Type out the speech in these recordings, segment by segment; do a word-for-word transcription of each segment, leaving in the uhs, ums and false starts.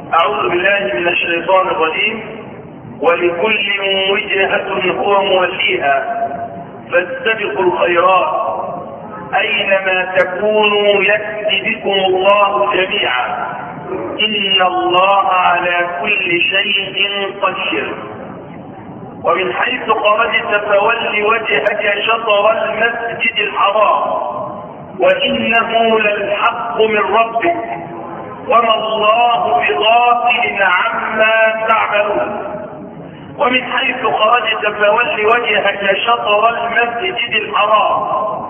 أعوذ بالله من الشيطان الرجيم. ولكل وجهة هو موليها فاستبقوا الخيرات أينما تكونوا يأتي بكم الله جميعا إن الله على كل شيء قدير. ومن حيث خرجت فول وجهك شطر المسجد الحرام وإنه للحق من ربك وما الله بغافل عما تعملون. ومن حيث خرجت فول وجهك شطر المسجد الحرام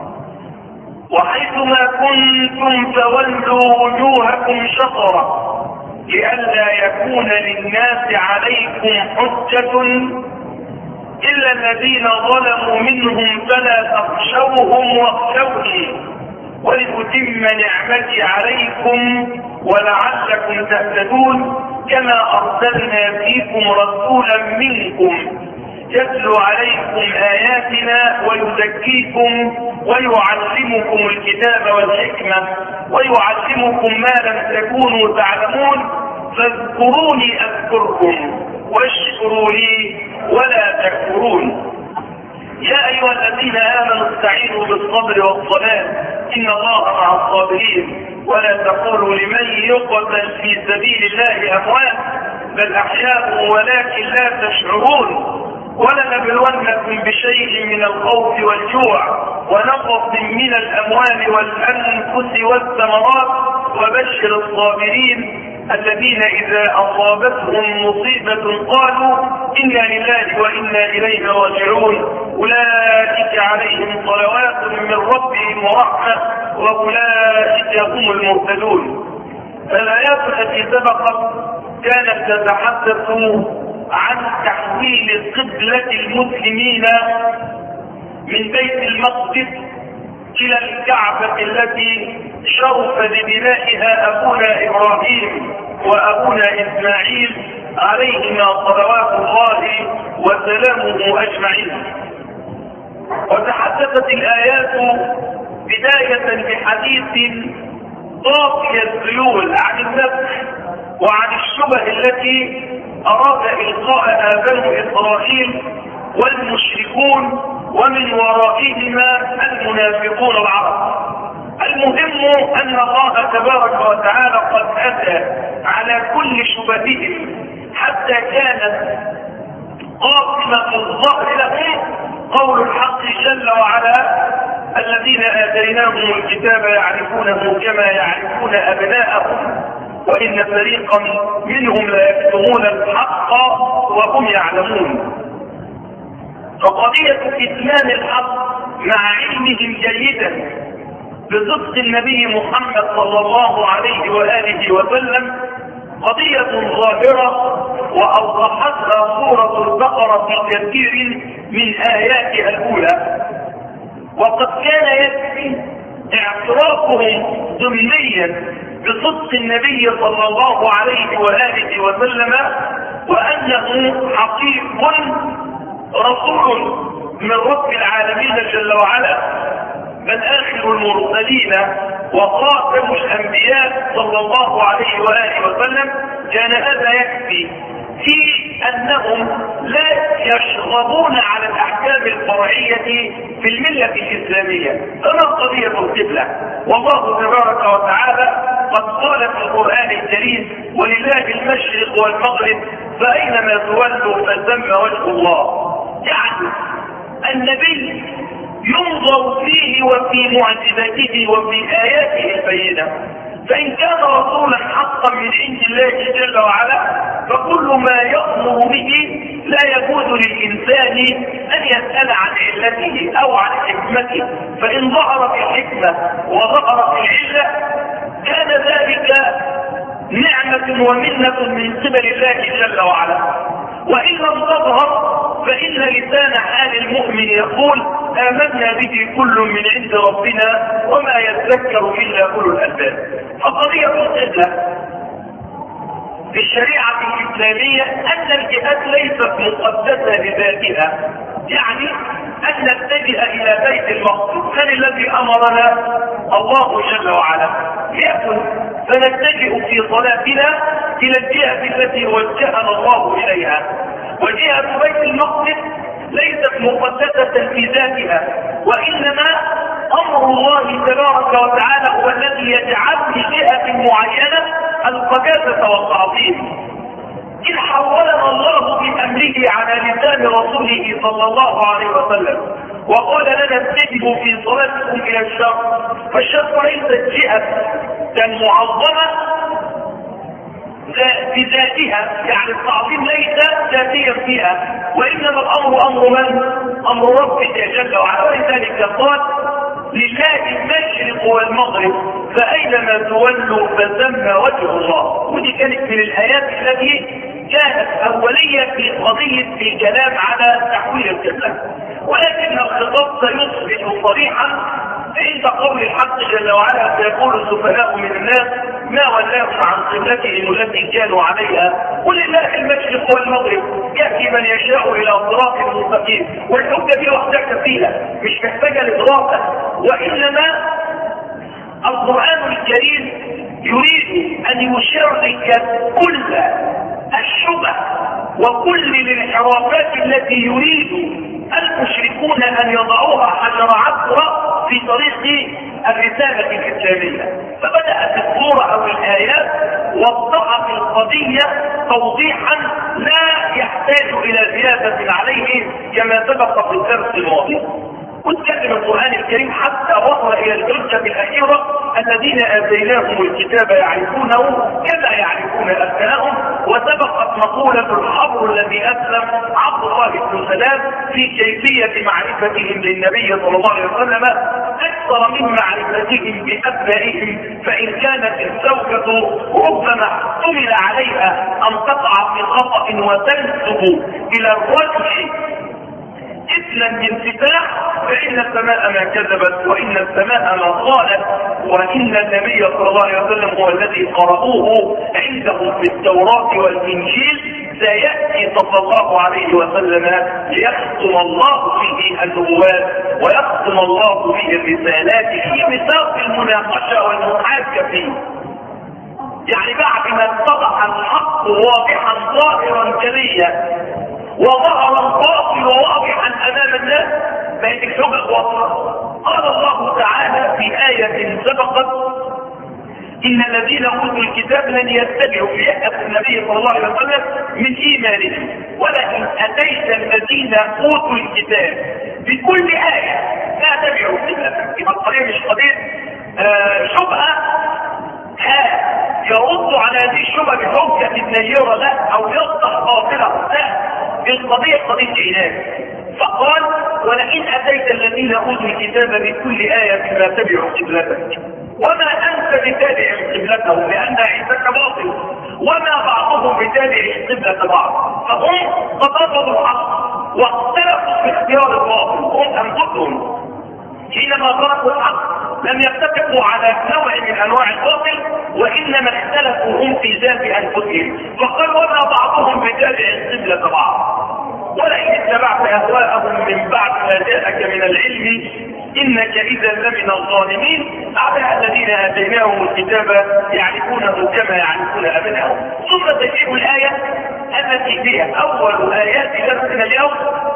وحيثما كنتم فولوا وجوهكم شطره لئلا يكون للناس عليكم حجة إلا الذين ظلموا منهم فلا تخشوهم واخشوني ولأتم نعمتي عليكم ولعلكم تهتدون كما أرسلنا فيكم رسولا منكم يتلو عليكم آياتنا ويزكيكم ويعلمكم الكتاب والحكمة ويعلمكم ما لم تكونوا تعلمون فاذكروني أذكركم واشكروا لي ولا تكفرون. يا أيها الذين آمنوا استعينوا بالصبر والصلاة إن الله مع الصابرين ولا تقولوا لمن يقتل في سبيل الله أموات بل أحياء ولكن لا تشعرون. ولنبلونكم بشيء من الخوف والجوع ونقص من الأموال والأنفس والثمرات وبشر الصابرين الذين إذا أصابتهم مصيبة قالوا إنا لله وإنا إليه راجعون أولئك عليهم صلوات من ربهم ورحمة وأولئك هم المهتدون. الآيات التي سبقت كانت تتحدث عن تحويل قبلة المسلمين من بيت المقدس إلى الكعبة التي شرف ببنائها أبونا إبراهيم وأبونا إسماعيل عليهما صلوات الله وسلامه أجمعين. وتحدثت الآيات بداية بحديث طافي الذيول عن النفس وعن الشبه التي أراد إلقاءها بنو إسرائيل والمشركون ومن ورائهما المنافقون العرب. المهم أن الله تبارك وتعالى قد أتى على كل شبههم حتى كانت قاطمة الظهر لهم قول الحق جل وعلا الذين آتيناهم الكتاب يعرفونه كما يعرفون أبناءهم وإن فريقا منهم لا يكتمون الحق وهم يعلمون. فقضية كتمان الحق مع علمهم جيدا بصدق النبي محمد صلى الله عليه وآله وسلم قضية ظاهرة وأوضحتها سورة البقرة في كثير من آياتها الأولى. وقد كان يكفي اعترافهم ضمنيا بصدق النبي صلى الله عليه وآله وسلم وأنه حقيق رسول من رب العالمين جل وعلا بل آخر المرسلين وخاتم الأنبياء صلى الله عليه وآله وسلم. كان هذا يكفي في أنهم لا يشغبون على الأحكام الفرعية في الملة الإسلامية كما قضية القبلة. والله تبارك وتعالى قد قال في القرآن الكريم ولله المشرق والمغرب فأينما تولوا فثم وجه الله. يعني النبي ينظر فيه وفي معجزاته وفي آياته البينة. فإن كان رسولا حقا من عند الله جل وعلا فكل ما يأمر به لا يجوز للإنسان أن يسأل عن علته أو عن حكمته. فإن ظهرت الحكمة وظهرت العلة كان ذلك نعمة ومنة من قبل الله جل وعلا. وإن لم تظهر فإن لسان حال المؤمن يقول آمنا به كل من عند ربنا وما يذكر إلا أولو الألباب. فقضية القبلة في الشريعة الإسلامية أن الجهات ليست مقدسة لذاتها، يعني أن نتجه إلى بيت المقدس كان الذي أمرنا الله جل وعلا. يأكل فنتجه في صلاتنا الى الجهة التي وجهنا الله اليها. وجهة بيت المقدس ليست مقدسة في ذاتها، وانما امر الله تبارك وتعالى هو الذي يجعل في جهة معينة القداسة والتعظيم. إذ حولنا الله بأمره على لسان رسوله صلى الله عليه وسلم وقال لنا استجبوا في صلاتكم إلى الشرق، فالشرق ليست جهة معظمة بذاتها، يعني التعظيم ليس ذاتيا فيها، وإنما الأمر أمر من؟ أمر ربك جل وعلا. ولذلك قال لله المشرق والمغرب فأينما تولوا فثم وجه الله. ودي كانت من الآيات التي كانت أولية في قضية في كلام على تحويل القبلة، ولكن الخطاب سيصبح صريحا عند قول الحق جل وعلا سيقول السفهاء من الناس ما ولاهم عن قبلتهم التي كانوا عليها قل لله المشرق والمغرب يهدي من يشاء الى صراط مستقيم. والحجه دي وحدك فيها مش محتاجه لدراسه، وانما القران الكريم يريد ان يشرك كل الشبه وكل الانحرافات التي يريد المشركون ان يضعوها حجر عثرة في طريق الرسالة الإسلامية. فبدأت الصورة أو الآيات وضحت القضية توضيحا لا يحتاج إلى زيادة عليه كما سبق في الدرس الماضي. واتكلم القرآن الكريم حتى وصل إلى الحجة الأخيرة الذين آتيناهم الكتاب يعرفونه كما يعرفون أبناءهم. وسبقت مقولة الحبر الذي أسلم عبد الله بن سلام في كيفية معرفتهم للنبي صلى الله عليه وسلم أكثر من معرفتهم بأبنائهم. فإن كانت الزوجة ربما احتمل عليها أن تقع في خطأ وتنسب إلى الرجل إثما من فتاح فإن السماء ما كذبت وإن السماء ما قالت، وإن النبي صلى الله عليه وسلم هو الذي قرأوه عندهم في التوراة والإنجيل سيأتي صلى الله عليه وسلم ليختم الله به النبوات ويختم الله به الرسالات في ميثاق المناقشة والمحاجة فيه. يعني بعد ما اتضح الحق واضحا ظاهرا جليا وظهر الباطل واضحا امام الناس بقت الحجج واضحه. قال الله تعالى في آية سبقت إن الذين أوتوا الكتاب لن يتبعوا في أحد النبي صلى الله عليه وسلم من إيمانهم ولئن أتيت الذين أوتوا الكتاب بكل آية لا تبعوا قبلتك. يبقى القضية مش قضية آه شبهة ها يرد على هذه الشبهة بحجة النيرة لا أو يصدح باطلة لا، القضية قضية عناد. فقال ولئن أتيت الذين أوتوا الكتاب بكل آية ما تبعوا قبلتك وما أنت بتابع قبلتهم لأن عندك باطل وما بعضهم بتابع قبلة بعض. فهم تطابقوا الحق واختلفوا في اختيار الباطل. هم أنفسهم حينما تركوا الحق لم يتفقوا على نوع من أنواع الباطل وإنما اختلفوا هم في ذات أنفسهم. فقال وما بعضهم بتابع قبلة بعض ولئن اتبعت أهواءهم من بعد ما جاءك من العلم إنك إذا لمن الظالمين. بعدها الذين آتيناهم الكتاب يعرفونه كما يعرفون أبنائهم. ثم تجيب الآية التي فيها أول آيات درسنا اليوم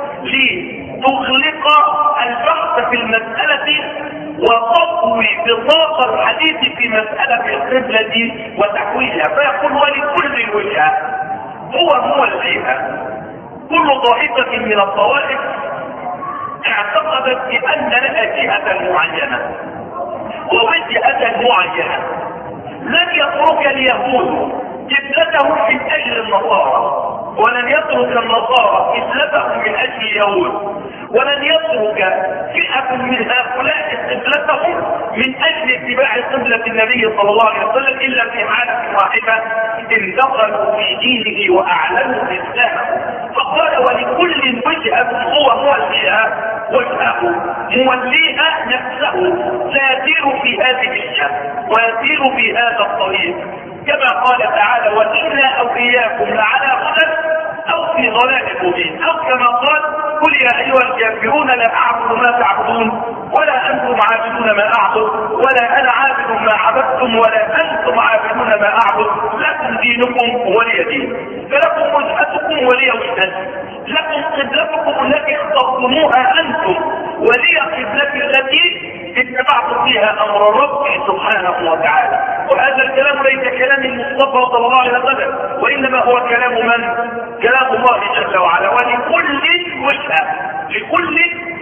لتغلق البحث في المسألة وتطوي بطاقة الحديث في مسألة القبلة وتحويلها. فيقول ولكل وجهة هو موليها. كل طائفة من الطوائف اعتقدت بأن لها جهة معينة ووجهة معينة. لن يترك اليهود قبلتهم من أجل النصارى ولن يترك النصارى قبلتهم من أجل اليهود ولن يترك فئة من هؤلاء قبلتهم من أجل اتباع قبلة النبي صلى الله عليه وسلم إلا في حالة واحدة إن دخلوا في دينه وأعلنوا الإسلام. فقال ولكل وجهة هو موليها وجهه موليها نفسه سيسير في هذه الجهة ويسير في هذا الطريق كما قال تعالى وإنا أو إياكم لعلى هدى أو في ضلال مبين، أو كما قال قل يا ايها الكافرون لا اعبد ما تعبدون ولا انتم عابدون ما اعبد ولا انا عابد ما عبدتم ولا انتم عابدون ما اعبد لكم دينكم ولي دين فلكم وجهتكم ولي وجهتي لكم قبلتكم التي اخترتموها انتم ولي قبلتي التي اتبعت فيها امر ربي سبحانه وتعالى. وهذا الكلام ليس كلام المصطفى صلى الله عليه وسلم وانما هو كلام من؟ كلام الله جل وعلا. ولكل وجهه لكل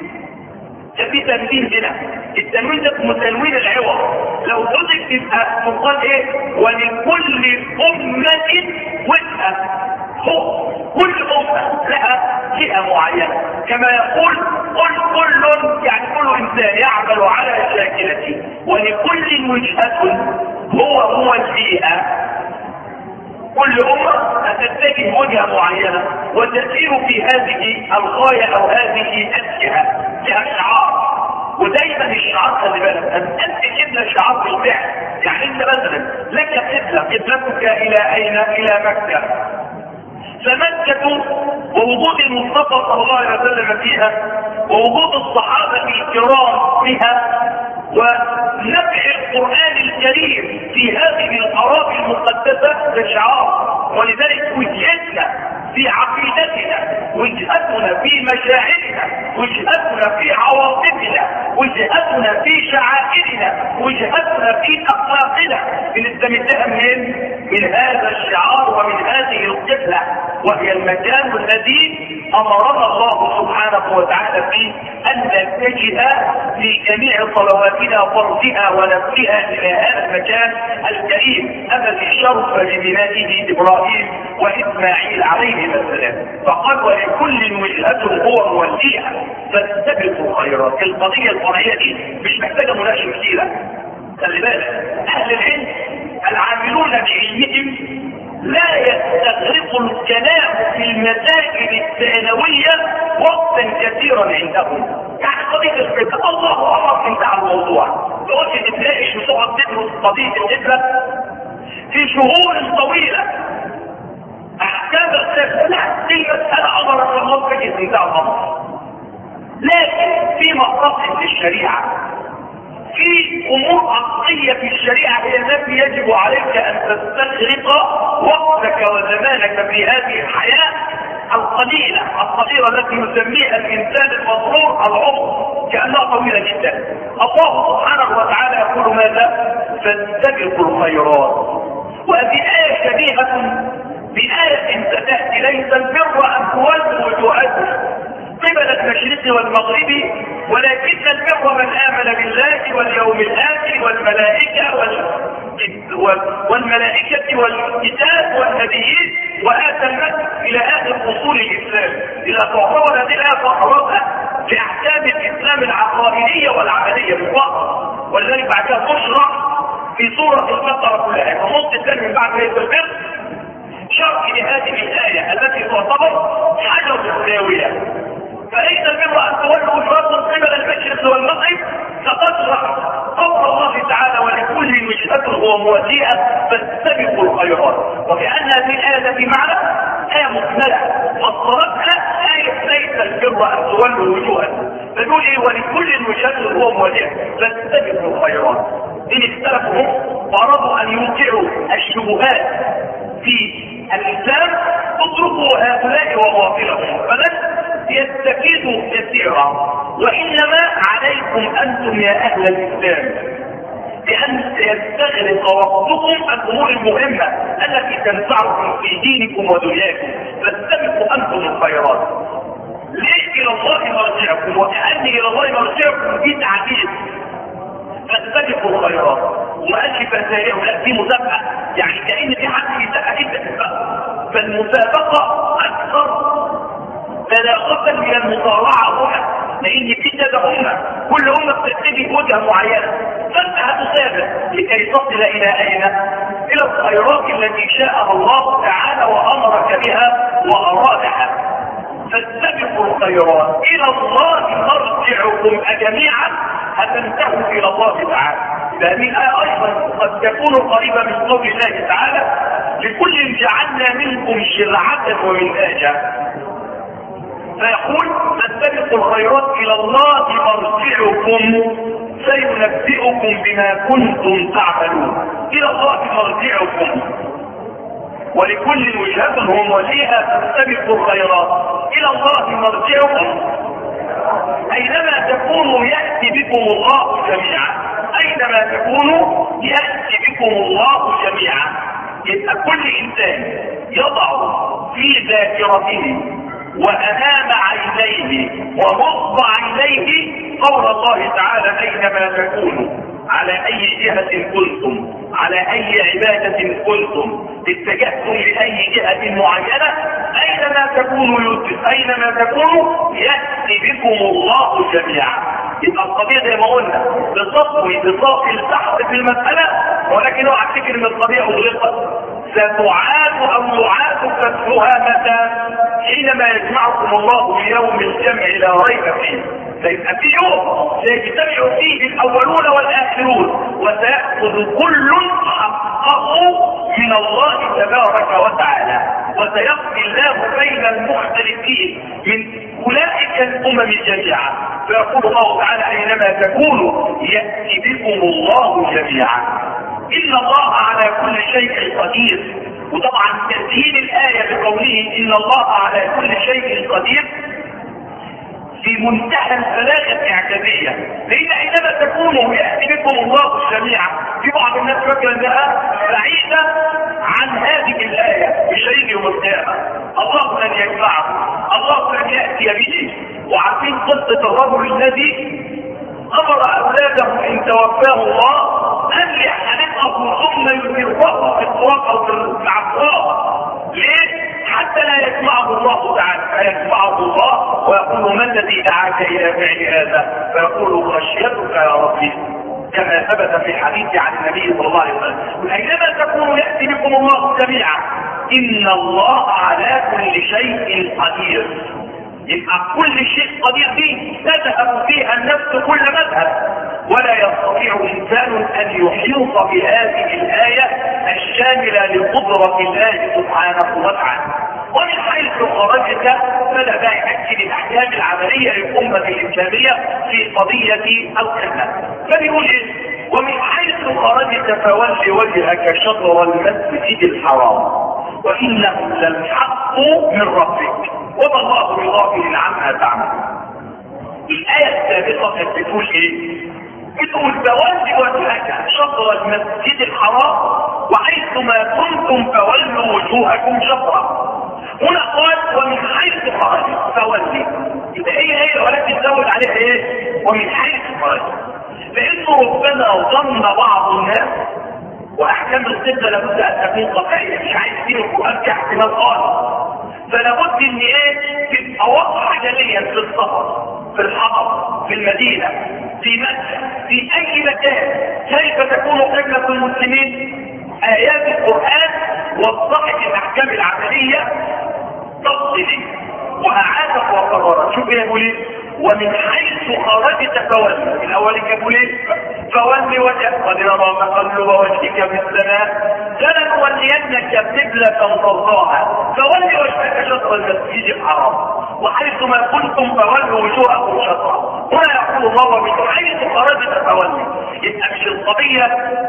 في تنوين هنا التنوين ده اسمه تنوين العوض. لو حذف تبقى تقال ايه؟ ولكل امه وجهه. كل امه لها جهه معينه كما يقول قل كل يعني كل انسان يعمل على شاكلته ولكل وجهه هو هو البيئه. كل امه هتتجه وجهه معينه وتسير في هذه الغايه او هذه الجهه لها شعار. ودايما الشعار خلي بالك انت كده شعار بالفعل. يعني انت مثلا لك قبله قبلتك الى اين؟ الى مكه. فمكة ووجود المصطفى صلى الله عليه وسلم فيها ووجود الصحابة الكرام فيها ونفع القرآن الكريم في هذه الأراضي المقدسة ده شعار. ولذلك وجهتنا في عقيدتنا وجهتنا في مشاعرنا وجهتنا في عواطفنا وجهتنا في شعائرنا وجهتنا في أخلاقنا بنستمدها منين؟ من هذا الشعار ومن هذه القبلة وهي المكان الذي أمرنا الله سبحانه وتعالى فيه أن نتجه في جميع صلواتنا فرضها ونفسها إلى هذا المكان الكريم الذي شرف لبنائه إبراهيم وإسماعيل عليهما السلام. فقال ولكل وجهة هو موليها فاستبقوا الخيرات. القضية القرآنية دي مش محتاجة مناقشة كثيرة. خلي بالك أهل العلم العاملون بعلمهم لا يستغرق الكلام في المسائل الثانوية وقتا كثيرا عندهم. يعني قضية الفقه الله أمر انتهى الموضوع. تقول تتناقش وتقعد تدرس قضية القبلة في شهور طويلة. أحكام القبلة لا دي مسألة أمر الله فجأة انتهى الأمر. لكن في مقاصد للشريعة في امور عقلية في الشريعة هي التي يجب عليك ان تستغرق وقتك وزمانك في هذه الحياة القليلة الصغيرة التي يسميها الانسان المضرور العمر كأنها طويلة جدا. الله سبحانه وتعالى يقول ماذا؟ فاستبقوا الخيرات. وهذه آية شبيهة بآية ستأتي ليس البر ان تولوا وجوهكم قبل المشرق والمغرب ولكن البر من آمن بالله واليوم الآخر والملائكة وال... والملائكة والكتاب والنبيين وآتى المال إلى آخر أصول الإسلام. إذا تعتبر هذه الآية فقراتها بأحكام الإسلام العقائدية والعملية بالفقر. ولذلك بعدها تشرح في سورة البقرة كلها فنص الثاني من بعد آية البر شرح لهذه الآية التي تعتبر حجر الزاوية. فليس البر ان تولوا وجوهكم قبل المشرق والمغرب فتشرح قول الله تعالى ولكل وجهة هو موازيها فاستبقوا الخيرات. وكأن هذه الآية في معنى آية مكملة فصلتها آية ليس البر ان تولوا وجوهكم فنقول ايه ولكل وجهة هو موازيها فاستبقوا الخيرات. إن اختلفوا وأرادوا أن يوقعوا الشبهات في الإسلام اتركوا هؤلاء وباطلهم فلن يستفيدوا كثيرا. وإنما عليكم أنتم يا أهل الإسلام بأن يستغرق وقتكم الأمور المهمة التي تنفعكم في دينكم ودنياكم فاستبقوا أنتم الخيرات. ليس إلى الله مرجعكم وكأن إلى الله مرجعكم في تعجيز فاستبقوا الخيرات. وقالش فسائله لا دي مسابقة يعني كأن في حد يسابقة جدا فالمسابقة أكثر تناقضا من المصارعة هنا لأن في كذا أمة كل أمة بتتجه وجهة معينة فأنت هتسابق لكي تصل إلى أين؟ إلى الخيرات التي شاءها الله تعالى وأمرك بها وأرادها. فاستبقوا الخيرات إلى الله مرجعكم جميعا هتنتهوا إلى الله تعالى. هذه الآية أيضا قد تكون قريبة من قول الله تعالى لكل جعلنا منكم شرعة ومنهاجا فيقول فاستبقوا الخيرات الى الله مرجعكم سينبئكم بما كنتم تعملون. الى الله مرجعكم، ولكل وجهة هم وليها فاستبقوا الخيرات الى الله مرجعكم. اينما تكونوا يأتي بكم الله جميعا، اينما تكونوا يأتي بكم الله جميعا. يبقى كل انسان يضع في ذاكرته وامام عينيه ومصب عينيه قول الله تعالى اينما تكونوا، على اي جهة كنتم، على اي عبادة كنتم، اتجهتم لاي جهة معينة، اينما تكونوا يدرك، اينما تكونوا يأتي بكم الله جميعا. يبقى القضية زي ما قلنا بتطوي بساق البحث في المسألة، ولكن اوعى تفتكر ان القضية اغلقت. ستعاد او يعاد فتحها متى؟ حينما يجمعكم الله في يوم الجمع لا ريب فيه. سيبقى في يوم سيجتمع فيه الاولون والاخرون، وسيأخذ كل حقه من الله تبارك وتعالى، وسيقضي الله بين المختلفين من اولئك الامم جميعا. فيقول الله تعالى اينما تكونوا يأتي بكم الله جميعا. إن الله على كل شيء قدير. وطبعا تسهيل الآية بقوله إن الله على كل شيء قدير في منتهى البلاغة الإعجازية، لأن أينما تكونوا يأتي بكم الله جميعا. في بعض الناس فاكرة أنها بعيدة عن هذه الآية بشيء يوم القيامة. الله لن يجمعه، الله لن يأتي به. وعارفين قصة الرجل الذي أمر أولاده إن توفاه الله أن يحرقه ثم يسرقه في التراب أو في العفراء. ليه؟ حتى لا يسمعه الله تعالى، فيسمعه الله ويقول ما الذي دعاك إلى فعل هذا؟ فيقول خشيتك يا ربي، كما ثبت في حديث عن النبي صلى الله عليه وسلم أينما تكونوا يأتي بكم الله جميعا. إن الله على كل شيء قدير. يبقى كل شيء قدير فيه، تذهب فيها النفس كل مذهب، ولا يستطيع انسان ان يحيط بهذه الايه الشامله لقدره الله سبحانه وتعالى. ومن حيث خرجت بدا بقى ياكد الاحكام العمليه للامه الاسلاميه في قضيه القبله. فبيقول ايه؟ ومن حيث خرجت فول وجهك شطر المسجد الحرام وانه للحق من ربك وما الله بغافل عما تعمل. الآية السابقة كانت بتقول ايه؟ بتقول فولوا وجهك شطر المسجد الحرام وحيثما كنتم فولوا وجوهكم شطرا. هنا قال ومن حيث خرجت فولي. يبقى هي هي ولكن تزود عليها ايه؟ ومن حيث خرجت. لانه ربما ظن بعض الناس واحكام القبله لابد ان تكون قطعيه، مش عايز فيه القران كاحتمال خالص. فلابد ان ايه؟ تبقى واضحه جليا في السفر، في الحضر، في المدينه، في مكه، في اي مكان. كيف تكون قبله المسلمين؟ ايات القران وضحت الاحكام العمليه تفصيليا واعادت وقررت. شوف ايه يقول ايه؟ ومن حيث خرجت فول. الاول يقول ايه؟ فول وجهك قد نرى تقلب وجهك في السماء فلنولينك قبلة ترضاها فول وجهك شطر المسجد الحرام وحيثما كنتم فولوا وجوهكم شطرا. هنا يقول الله ومن حيث خرجت فول. يبقى مش القضية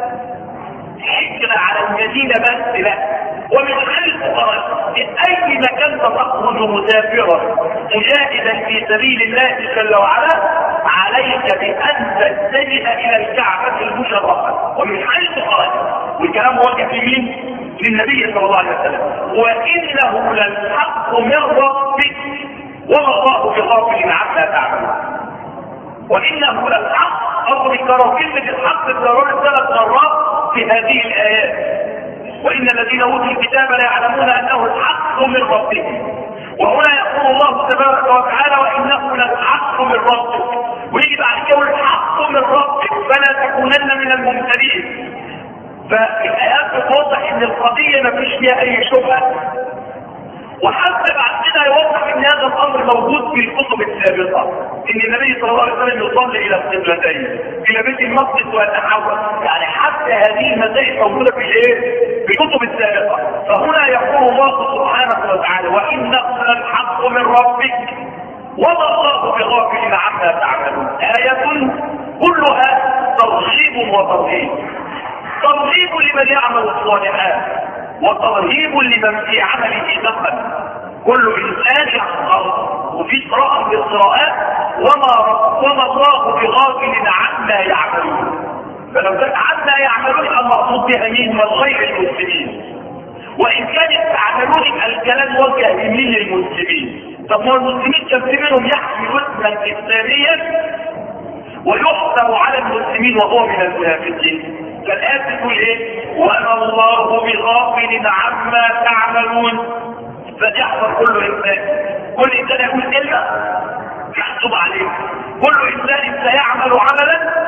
حكرة على المدينة بس، لا، ومن حيث خرجت اي مكان تخرج مسافرا مجاهدا في سبيل الله جل وعلا عليك بان تتجه الى الكعبة المشرفة. ومن حيث خرجت، والكلام وجه في مين؟ للنبي صلى الله عليه وسلم. وانه للحق من ربك وما الله بغافل عما تعملون. وانه للحق اصل كرر كلمة الحق اتكررت ثلاث مرات في هذه الايات. وان الذين اوتوا الكتاب لا يعلمون انه الحق من ربهم. وهنا يقول الله تبارك وتعالى وانه للحق من ربك، ويجي بعد كده الحق من ربك فلا تكونن من الممترين. فالايات بتوضح ان القضيه ما فيش فيها اي شبهه. وحتى بعد كده يوضح ان هذا الامر موجود في الكتب السابقه، ان النبي صلى الله عليه وسلم يصلي الى القبلتين، الى بيت المقدس ويتحول. يعني حتى هذه المسائل موجوده في الايه؟ في الكتب السابقه. فهنا يقول الله سبحانه وتعالى وانه للحق من ربك وما الله بغافل عما تعملون. آية كلها ترغيب وترهيب، ترغيب لمن يعمل الصالحات وترهيب لمن في عمله دخل. كل انسان يحقر، وفي قراءة من القراءات وما وما الله بغافل عما يعملون. فلو كان عما يعملون المقصود بها مين؟ من غير المسلمين. وان كانت تعملون الكلام وجه من المسلمين. طب ما المسلمين كان في منهم يحمل اسما اسلاميا ويحسب على المسلمين وهو من المنافقين. فالآية تقول ايه؟ وما الله بغافل عما تعملون. فليحذر كل انسان، كل انسان يقول كلمه يحسب عليه، كل انسان سيعمل عملا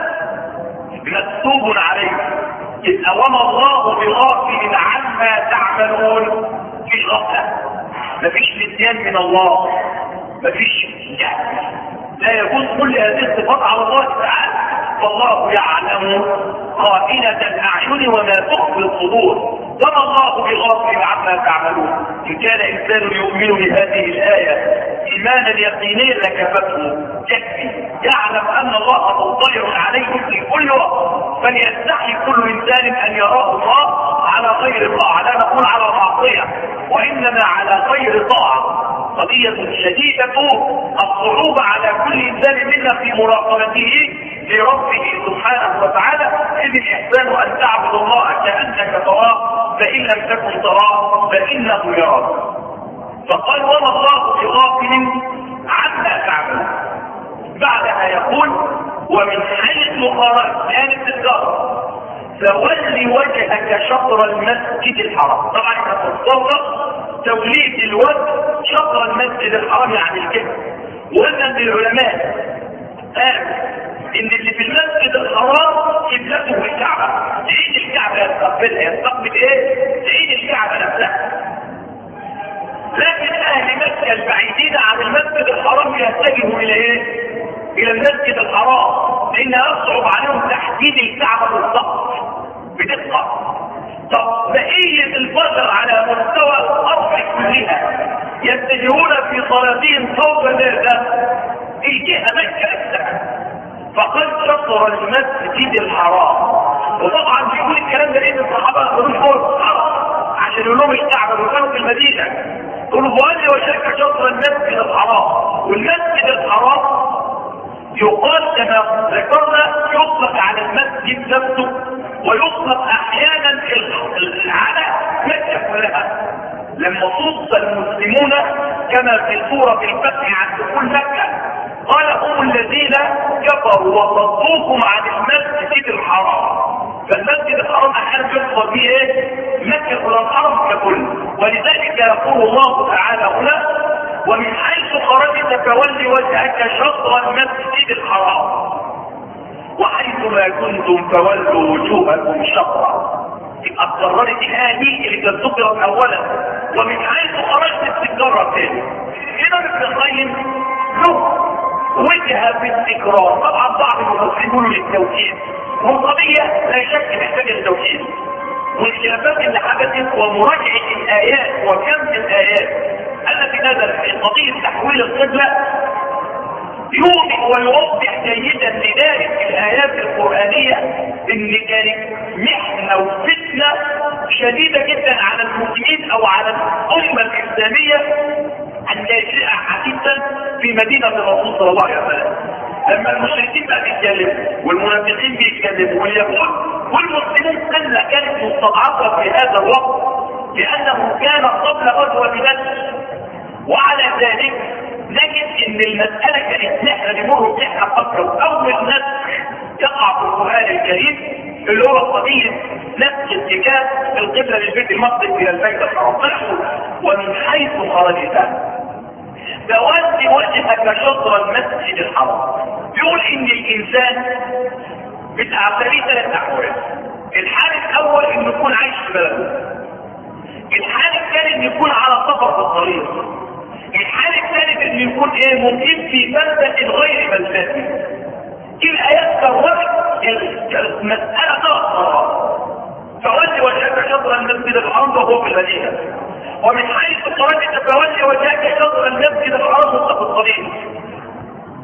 مكتوب عليه. اذ وما الله بغافل عما تعملون. مفيش غفله، مفيش نسيان من الله، مفيش جهل، لا يجوز كل هذه الصفات على الله تعالى. فالله يعلم خائنة الأعين وما تخفي الصدور. وما الله بغافل عما تعملون. إن كان إنسان يؤمن بهذه الآية إيمانا يقينيا لكفته يكفي، يعلم أن الله مطلع عليه في كل وقت، فليستحي كل إنسان أن يراه الله على غير طاعة. لا نقول على معصية، وإنما على غير طاعة. قضية شديدة الصعوبة على كل إنسان منا في مراقبته لربه سبحانه وتعالى. إذ الإحسان أن تعبد الله كأنك تراه، فإن لم تكن تراه فإنه يراك. فقال وما الله بغافل عما تعمل. بعدها يقول ومن حيث خرجت، يعني التجارة، فولي وجهك شطر المسجد الحرام. طبعا تتصور توليد الوجه شطر المسجد الحرام يعني الكذب. وأن العلماء قالوا ان اللي في المسجد الحرام قبلته الكعبه، تعيد الكعبه يستقبلها، يستقبل ايه؟ تعيد الكعبه نفسها. لكن اهل مكه البعيدين عن المسجد الحرام يتجهوا الى ايه؟ الى المسجد الحرام، لان يصعب عليهم تحديد الكعبه بالضبط بدقه. طب بقيه البشر على مستوى الارض كلها يتجهون في صلاتهم صوب ذاتها الجهه مكه نفسها. فقد شطر المسجد الحرام. وطبعا بيقول الكلام ده لان الصحابه يقولوا فوق عشان يقول لهم الكعبه وكانوا في المدينه، يقولوا فؤاد وشك شطر المسجد الحرام. والمسجد الحرام يقال كما ذكرنا يطلق على المسجد نفسه، ويطلق احيانا على مكه كلها. لما صد المسلمون كما في سوره الفتح عن دخول مكه قال هم الذين كفروا وصدوكم عن المسجد الحرام. فالمسجد الحرام احيانا يقصد به ايه؟ مكه والحرم ككل. ولذلك يقول الله تعالى هنا ومن حيث خرجت فولي وجهك شطر المسجد الحرام وحيث ما كنتم فولوا وجوهكم شطرا. يبقى اتكررت الايه دي اللي كانت ذكرت اولا ومن حيث خرجت تتكرر تاني. هنا ابن القيم له وجهه في التكرار. طبعا بعض المفسرين يقولوا للتوحيد، والقضيه لا شك محتاجه التوحيد. والخلافات اللي حدثت ومراجعه الايات وكم الايات التي نزلت في قضيه تحويل القبله يوضح ويوضح جيدا لذلك الآيات القرآنية ان كانت محنة وفتنة شديدة جدا على المسلمين او على الأمة الإسلامية الناشئة حديثا في مدينة الرسول صلى الله عليه وسلم. لما المشركين بقى بيتكلموا والمنافقين بيتكلموا واليهود والمسلمين كلها كانت مستضعفة في هذا الوقت لأنه كان قبل غزوة بدر. وعلى ذلك نجد ان المسألة كانت نحن نمر بنحن فترة اول نسخ يقع في القرآن الكريم اللي هو قضية نسخ اتجاه القبلة للبيت المقدس الى البيت الحرام. ومن حيث خرجت فولي وجهك شطر المسجد الحرام. يقول ان الانسان بتعتري ثلاث احوال. الحال الاول انه يكون عايش في بلده. الحال الثاني انه يكون على سفر في الطريق. الحال الثالث ان يكون ايه؟ مقيم في بلدة غير بلدته. الايات كررت المسألة ثلاث مرات. فولي وجهك شطر المسجد الحرام وهو في المدينة، ومن حيث خرجت فولي وجهك شطر المسجد الحرام وانت في الطريق.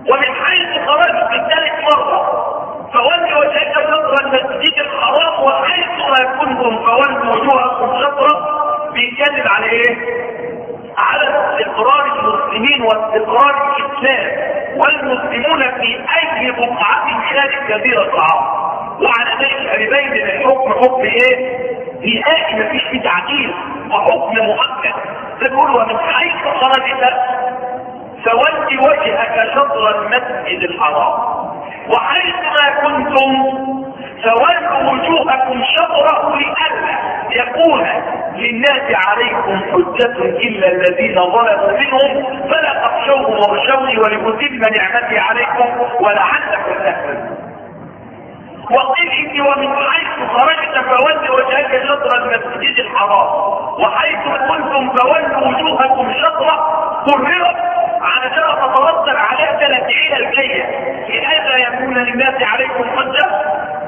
ومن حيث خرجت الثالث مرة فولوا وجهك شطر المسجد الحرام وحيث ما كنتم فولوا وجوهكم شطرا. بيتكلم على ايه؟ على استقرار المسلمين واستقرار الاسلام والمسلمون في اي بقعة من هذه الجزيرة العربية. وعلى ذلك بيبين الحكم حكم ايه؟ نهائي مفيش فيه تعديل وحكم مؤكد. تقول ومن حيث خرجت فولي وجهك شطر المسجد الحرام وحيث ما كنتم فولوا وجوهكم شطره لئلا يكون للناس عليكم حجة إلا الذين ظلموا منهم فلا تخشوهم واخشوني ولأتم نعمتي عليكم ولعلكم تهتدون. وقيل إني ومن حيث خرجت فولوا وجهك شطر المسجد الحرام وحيث كنتم فولوا وجوهكم شطره كررت علشان تترتب عليها ثلاث علل جايه لئلا يكون للناس عليكم حجه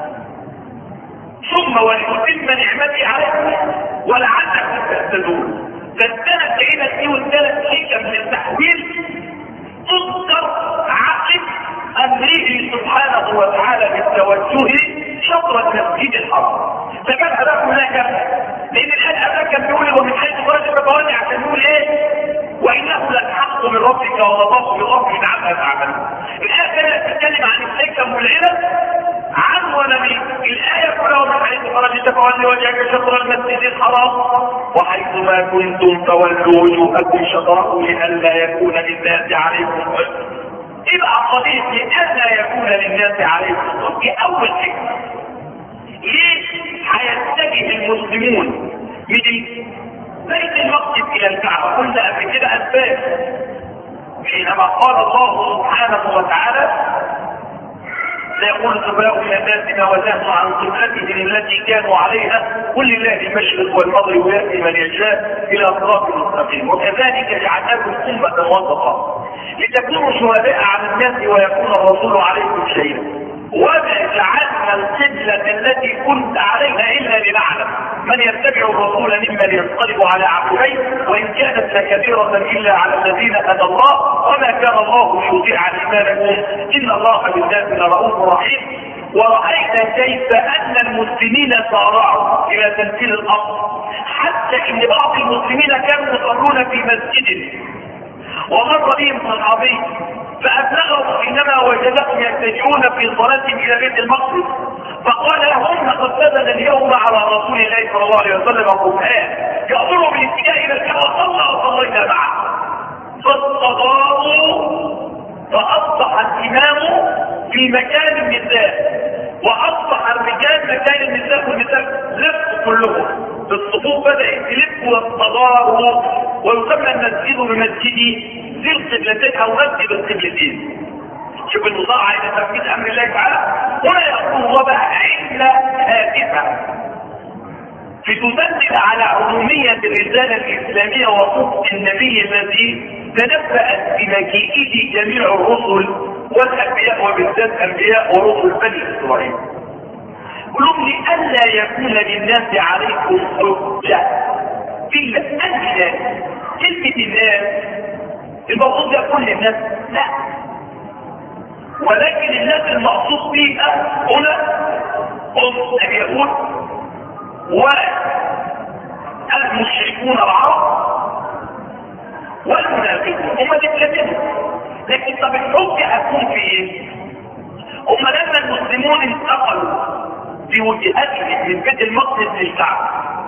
ثم ولأتم نعمتي عليكم ولعلكم تهتدون. فالثلاث علل دي والثلاث حكم من التحويل تذكر عقب امره سبحانه وتعالى بالتوجه شطر المسجد الحرام. فكان هذا هناك لان الان كان بيقول ومن حيث خرج فولي عشان يقول ايه؟ وانه للحق من ربك والله من ربك عما تعملون. الايه كانت تتكلم عن الحكم والعلل عن ونبي. الايه كلها ومن حيث خرجت فولي وجهك شطر المسجد الحرام وحيث ما كنتم فولوا وجوهكم شطره لئلا يكون للناس عليكم حجه. يبقى قضيه لئلا يكون للناس عليكم حجه اول حكمه. ليه هيتجه المسلمون من بيت المقدس الى الكعبه؟ قلنا قبل كده اسباب. حينما قال الله سبحانه وتعالى سيقول السفهاء من الناس ما ولاهم عن قبلتهم التي كانوا عليها قل لله المشرق والمغرب ياتي من يشاء الى صراط مستقيم وكذلك جعلناكم امه وسطا لتكونوا شهداء على الناس ويكون الرسول عليكم شهيدا وما جعلنا القبلة التي كنت عليها إلا لنعلم من يتبع الرسول ممن ينقلب على عقبيه وإن كانت لكبيرة إلا على الذين هدى الله وما كان الله ليضيع إيمانكم إن الله بالناس لرؤوف رحيم. ورأيت كيف أن المسلمين سارعوا إلى تمثيل الأمر حتى إن بعض المسلمين كانوا يصلون في مسجد ومر بهم صحابي فأبلغهم حينما وجدهم يتجهون في صلاتهم إلى بيت المقدس فقال لهم لقد ثبت اليوم على رسول الله صلى الله عليه وسلم قرآن يأمر بالاتجاه إلى الكعبة وصلى وصلينا معه فاستضاروا فأصبح الإمام في مكان النساء وأصبح الرجال مكان النساء والنساء لفوا كلهم الصفوف بدأت تلف واستضاروا ويسمى المسجد بمسجد ذي القبلتين او مسجد القبلتين. شوف المضاعة الى تنفيذ امر الله تعالى ولا يقول الله بقى علة هادفة لتدلل على عمومية الرسالة الاسلامية وصدق النبي الذي تنبأت بمجيئه جميع الرسل والانبياء وبالذات انبياء ورسل بني اسرائيل. قلوب لئلا يكون للناس عليكم حجة الا الناس. كلمة الناس المقصود يكون للناس لا ولكن الناس المقصود بها هنا هم اليهود والمشركون العرب والمنافقون هم اللي لكن طب الحجة هتكون في ايه؟ هم لما المسلمون انتقلوا بوجهتهم من بيت المقدس للكعبة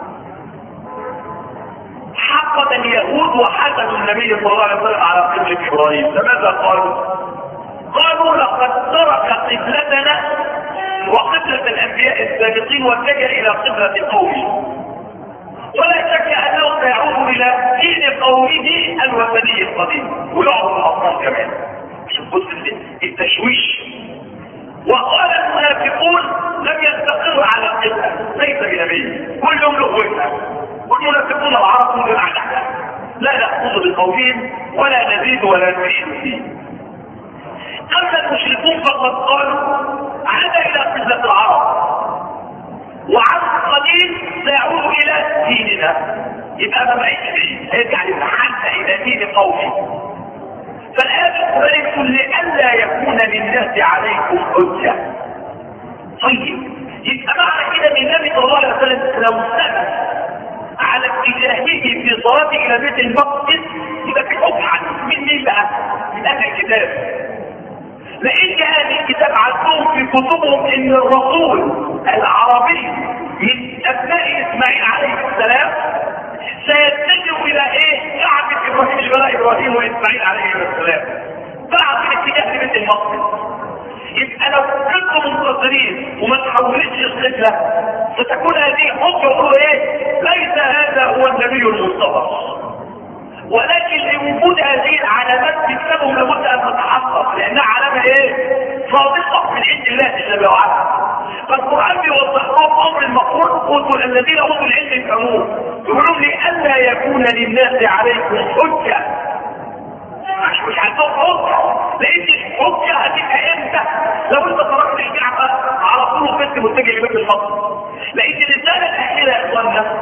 حقد اليهود وحسدوا النبي صلى الله عليه وسلم على قبلة ابراهيم. فماذا قالوا؟ قالوا لقد ترك قبلتنا وقبلة الانبياء السابقين واتجه الى قبلة قومه ولا شك انه سيعود الى دين قومه الوثني القديم ويعبد الاصنام كمان. شوف بص التشويش. وقال المنافقون لم يستقروا على القبلة ليس بنبي كل يوم له وجهه والمنافقون العرب من العدد لا نأخذ بقولهم ولا نزيد ولا نعيد فيه. أما المشركون فقد قالوا عاد إلى قبلة العرب وعن قليل سيعود إلى ديننا يبقى ما بقيت فيه هيرجع للحد إلى دين قومه. فالآية القرآن يقول لئلا لئلا يكون للناس عليكم حجة. طيب يبقى معنى كده ان النبي صلى الله عليه وسلم لو سأل على اتجاهه في صلاته الى بيت المقدس يبقى في حكم عنه. من مين بقى؟ من اهل الكتاب. لان اهل الكتاب عندهم في كتبهم ان الرسول العربي من ابناء اسماعيل عليه السلام سيتجه الى ايه؟ كعبة ابراهيم البلاء ابراهيم واسماعيل عليه السلام بعد الاتجاه لبيت المقدس. يبقى لو كنتم منتصرين وما تحولتش القبلة ستكون هذه حجة وهو ايه؟ ليس هذا هو النبي المصطفى، ولكن لوجود هذه العلامات في كتابهم لابد ان تتحقق لانها علامة ايه؟ صادقة من عند الله جل وعلا. فالقرآن بيوضح لهم امر المفروض قلت الذين اوتوا العلم يفهمون يقولون لي الا يكون للناس عليكم حجة. مش عندهم حجة لان الحجة هتبقى امتى؟ لو انت تركت الكعبة على طول وكنت متجه لبيت المقدس. لان الرسالة الاخيرة يا اخوانا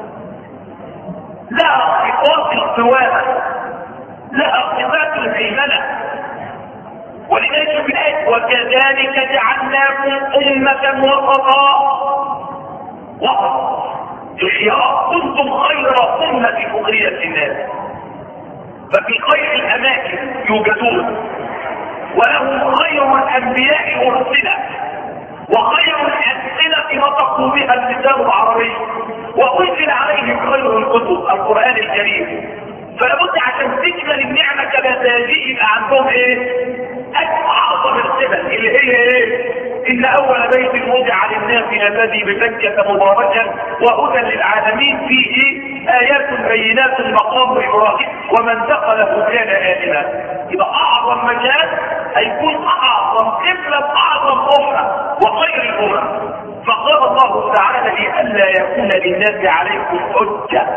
لا صفات القوامة لا صفات الهيمنة. ولذلك في الآية وكذلك جعلناكم أمة وسطا وسط الخيار كنتم خير أمة أخرجت للناس. ففي خير الأماكن يوجدون ولهم خير الأنبياء أرسلا وخير الأمثلة نطقوا بها اللسان العربي وأنزل عليهم خير الكتب القرآن الكريم. فلابد عشان تكمل النعمة كما تجي يبقى عندهم ايه؟ اعظم الصفة اللي هي ايه؟ ان اول بيت وضع للناس الذي بمكة مباركا وهدى للعالمين فيه ايات بينات مقام ابراهيم ومن دخله كان آمنا. يبقى اعظم مجال هيكون اعظم قبلة اعظم امة وخير الامم. فقال الله تعالى لئلا يكون للناس عليكم حجة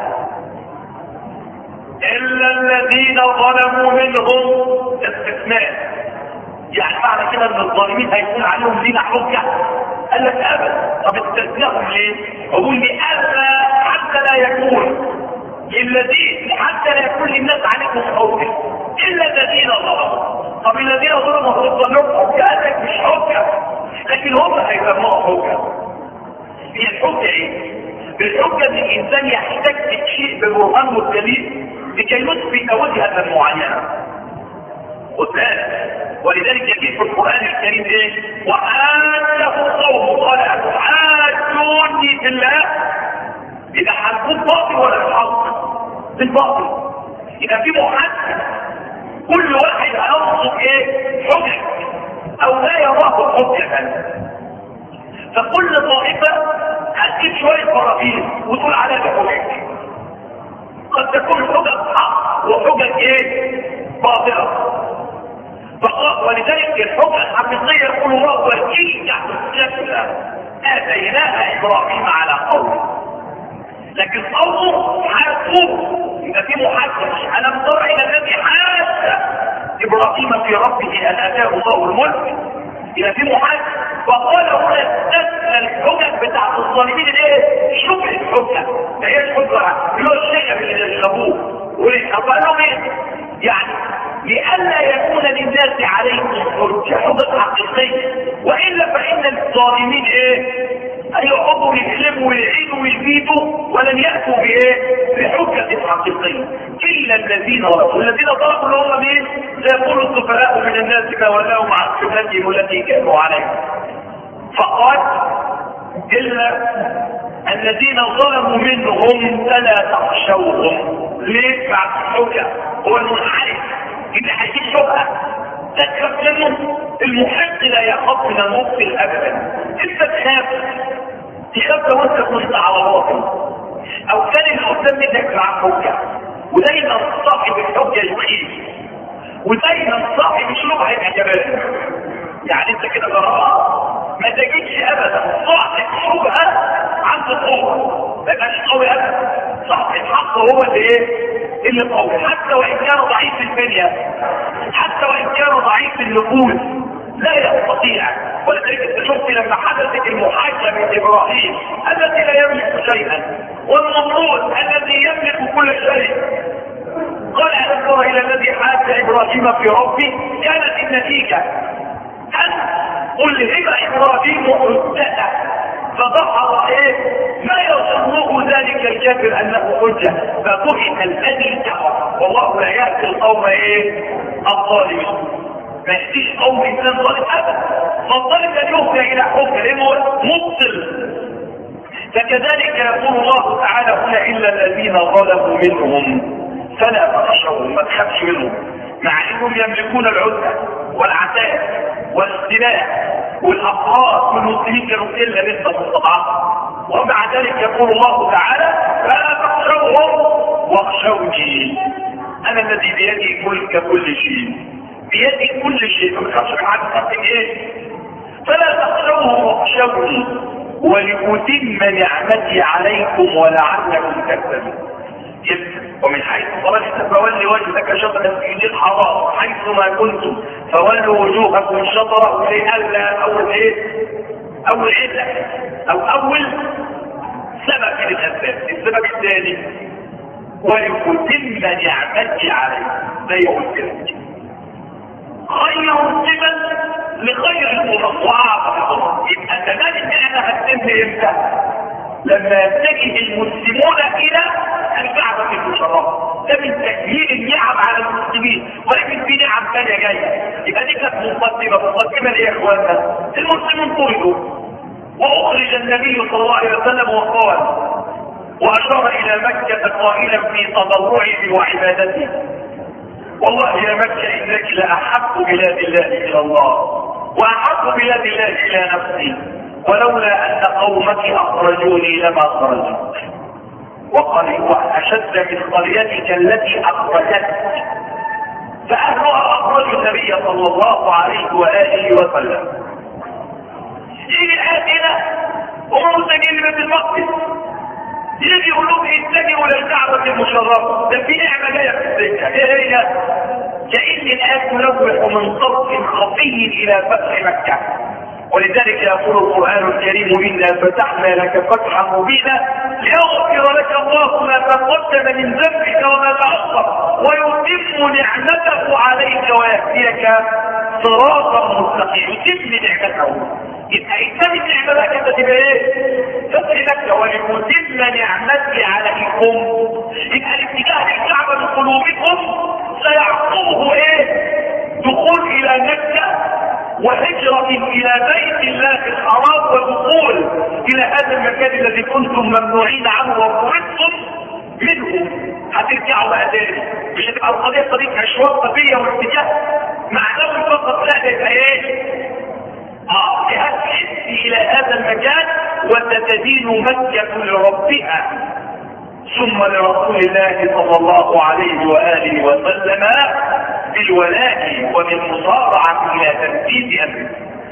إلا الذين ظلموا منهم. استثناء يعني معنى كده ان الظالمين هيكون عليهم لينا حجة؟ قال لك ابدا. طب استثناءهم ليه؟ اقول لي الا حتى لا يكون الذين حتى لا يكون للناس عليكم حجة الا الذين ظلموا. طب الذين ظلموا هم ظلموا حجة؟ قال لك مش حجة لكن هم هيسموها حجة. هي الحجة ايه؟ بالحجة ان الانسان يحتاج شيء ببرهان والدليل لكي يثبت وجهة معينة. وذلك ولذلك يجي في القرآن الكريم ايه؟ وحاجه قوم قال اتحاجوني في الله. اذا هنكون باطل ولا الحق؟ بالباطل. اذا في محاجة كل واحد هينصب ايه؟ حجة او لا يراه حجة. فكل طائفة هتجيب شوية براهين وتقول عليها بحجة. قد تكون حجج حق وحجج ايه؟ باطلة. ولذلك الحجة الحقيقية يقول الله وكيل الشكل آتيناها إبراهيم على قومه. لكن قومه حاجوه يبقى في محاجة. ألم تر إلى الذي حاج إبراهيم في ربه أن آتاه الله الملك؟ يبقى في محاجة. فقال هنا استثنى الحجج بتاعت الظالمين الايه؟ شبه الحجة. ده هي الحجة اللي هو الشيء اللي يشربوه. وقال لهم ايه؟ يعني لئلا يكون للناس عليكم حجة حجة حقيقية. والا فان الظالمين ايه؟ هيقعدوا يكلموا ويعيدوا ويزيدوا ولن ياتوا بايه؟ بحجة حقيقية. الا الذين ظلموا. والذين ظلموا اللي هم مين؟ سيقول السفهاء من الناس ما ولاهم عن قبلتهم التي كانوا عليها. فقال الا الذين ظلموا منهم فلا تخشوهم. ليه؟ بعد الحجة هو المنحرف اللي هيجيب شبهة تخاف منه. المحق لا يخاف من المبطل ابدا. انت تخاف تخاف لو انت كنت على باطل او كان اللي قدام منك مع حجة. ودايما صاحب الحجة يخيف ودايما صاحب الشبهة يبقى جبان. يعني انت كده جراء ما تجدش ابدا صاحب الشبهة عنده قوة ما يبقاش قوي ابدا. صاحب الحق هو اللي ايه؟ اللي قوي حتى وان كان ضعيف الدنيا حتى وان كان ضعيف النفوذ لا يستطيع. ولذلك انت شفت لما حدثت المحاجة من ابراهيم الذي لا يملك شيئا والنمرود الذي يملك كل شيء قال ألم تر إلى الذي حاج ملة ابراهيم في ربه كانت النتيجة ان الهم ابراهيم حجته فظهر ايه ما يظنه ذلك الكافر انه حجة فبهت الذي كفر والله لا يهدي القوم ايه الظالمين. ما يهديش قوم انسان ظالم ابدا، فالظالم لا يهدى الى حجة لانه مبطل. فكذلك يقول الله تعالى هنا الا الذين ظلموا منهم فلا تخشوهم، ما تخافش منهم، مع انهم يملكون العدة والعتاد والسلاح والافراد والمسلمين كانوا الا نسبة مستضعفة، ومع ذلك يقول الله تعالى فلا تخشوهم واخشوني انا الذي بيدي ملك كل شيء، بيدي كل شيء، ما تخافش من حد ايه. فلا تخشوهم واخشوني ولأتم نعمتي عليكم ولعلكم تهتدون. ومن حيث خرجت فولي وجهك شطر المسجد الحرام حيث ما كنتم فولوا وجوهكم شطره لئلا اول ايه اول عله او اول سبب من الاسباب. السبب الثاني ولأتم نعمتي عليكم زي ما قلت لك خير السبب لخير الامم واعظم الامم. يبقى تمام النعمه هتتم امتى؟ لما يتجه المسلمون الى الكعبه المشرفه. ده من تسهيل النعم على المسلمين، ولكن في نعم ثانيه جايه. يبقى دي كانت مقدمه مقدمه ليه يا اخواننا؟ المسلمون طردوا واخرج النبي صلى الله عليه وسلم وقال واشار الى مكه قائلا في تضرعه وعبادته والله يا مكة إنك لأحب بلاد الله إلى الله وأحب بلاد الله إلى نفسي ولولا أن قومك أخرجوني لما خرجت وقال وأشد من قريتك التي أخرجتك. فأهلها أخرجوا النبي صلى الله عليه وآله وسلم. يجي الآن هنا هم متجهين لبيت المقدس يجي يقولون اتجهوا للكعبة المشرفة. ده في نعمة جاية في السكة ايه هي؟ كأن الآن تنوح من طرف خفي إلى فتح مكة. ولذلك يقول القرآن الكريم إنا فتحنا لك فتحا مبينا ليغفر لك الله ما تقدم من ذنبك وما تأخر ويتم نعمته عليك ويهديك صراطا مستقيما. يتم نعمته. يبقى إتم النعمة بقى كده تبقى ايه؟ فتح مكة ولأتم نعمتي عليكم. يبقى الاتجاه للكعبة بقلوبكم سيعقبه ايه؟ دخول إلى مكة وهجرة الى بيت الله الحرام ودخول الى هذا المكان الذي كنتم ممنوعين عنه وفرضتم منه. هترجعوا بقى تاني، مش هتبقى القضيه قضيه عشوائيه قضيه واتجاه معنوي فقط، لا ده يبقى ايه؟ اه هتحس الى هذا المكان وتتدين مكه لربها ثم لرسول الله صلى الله عليه واله وسلم بالولاء وبالمصارعه الى تنفيذ امره.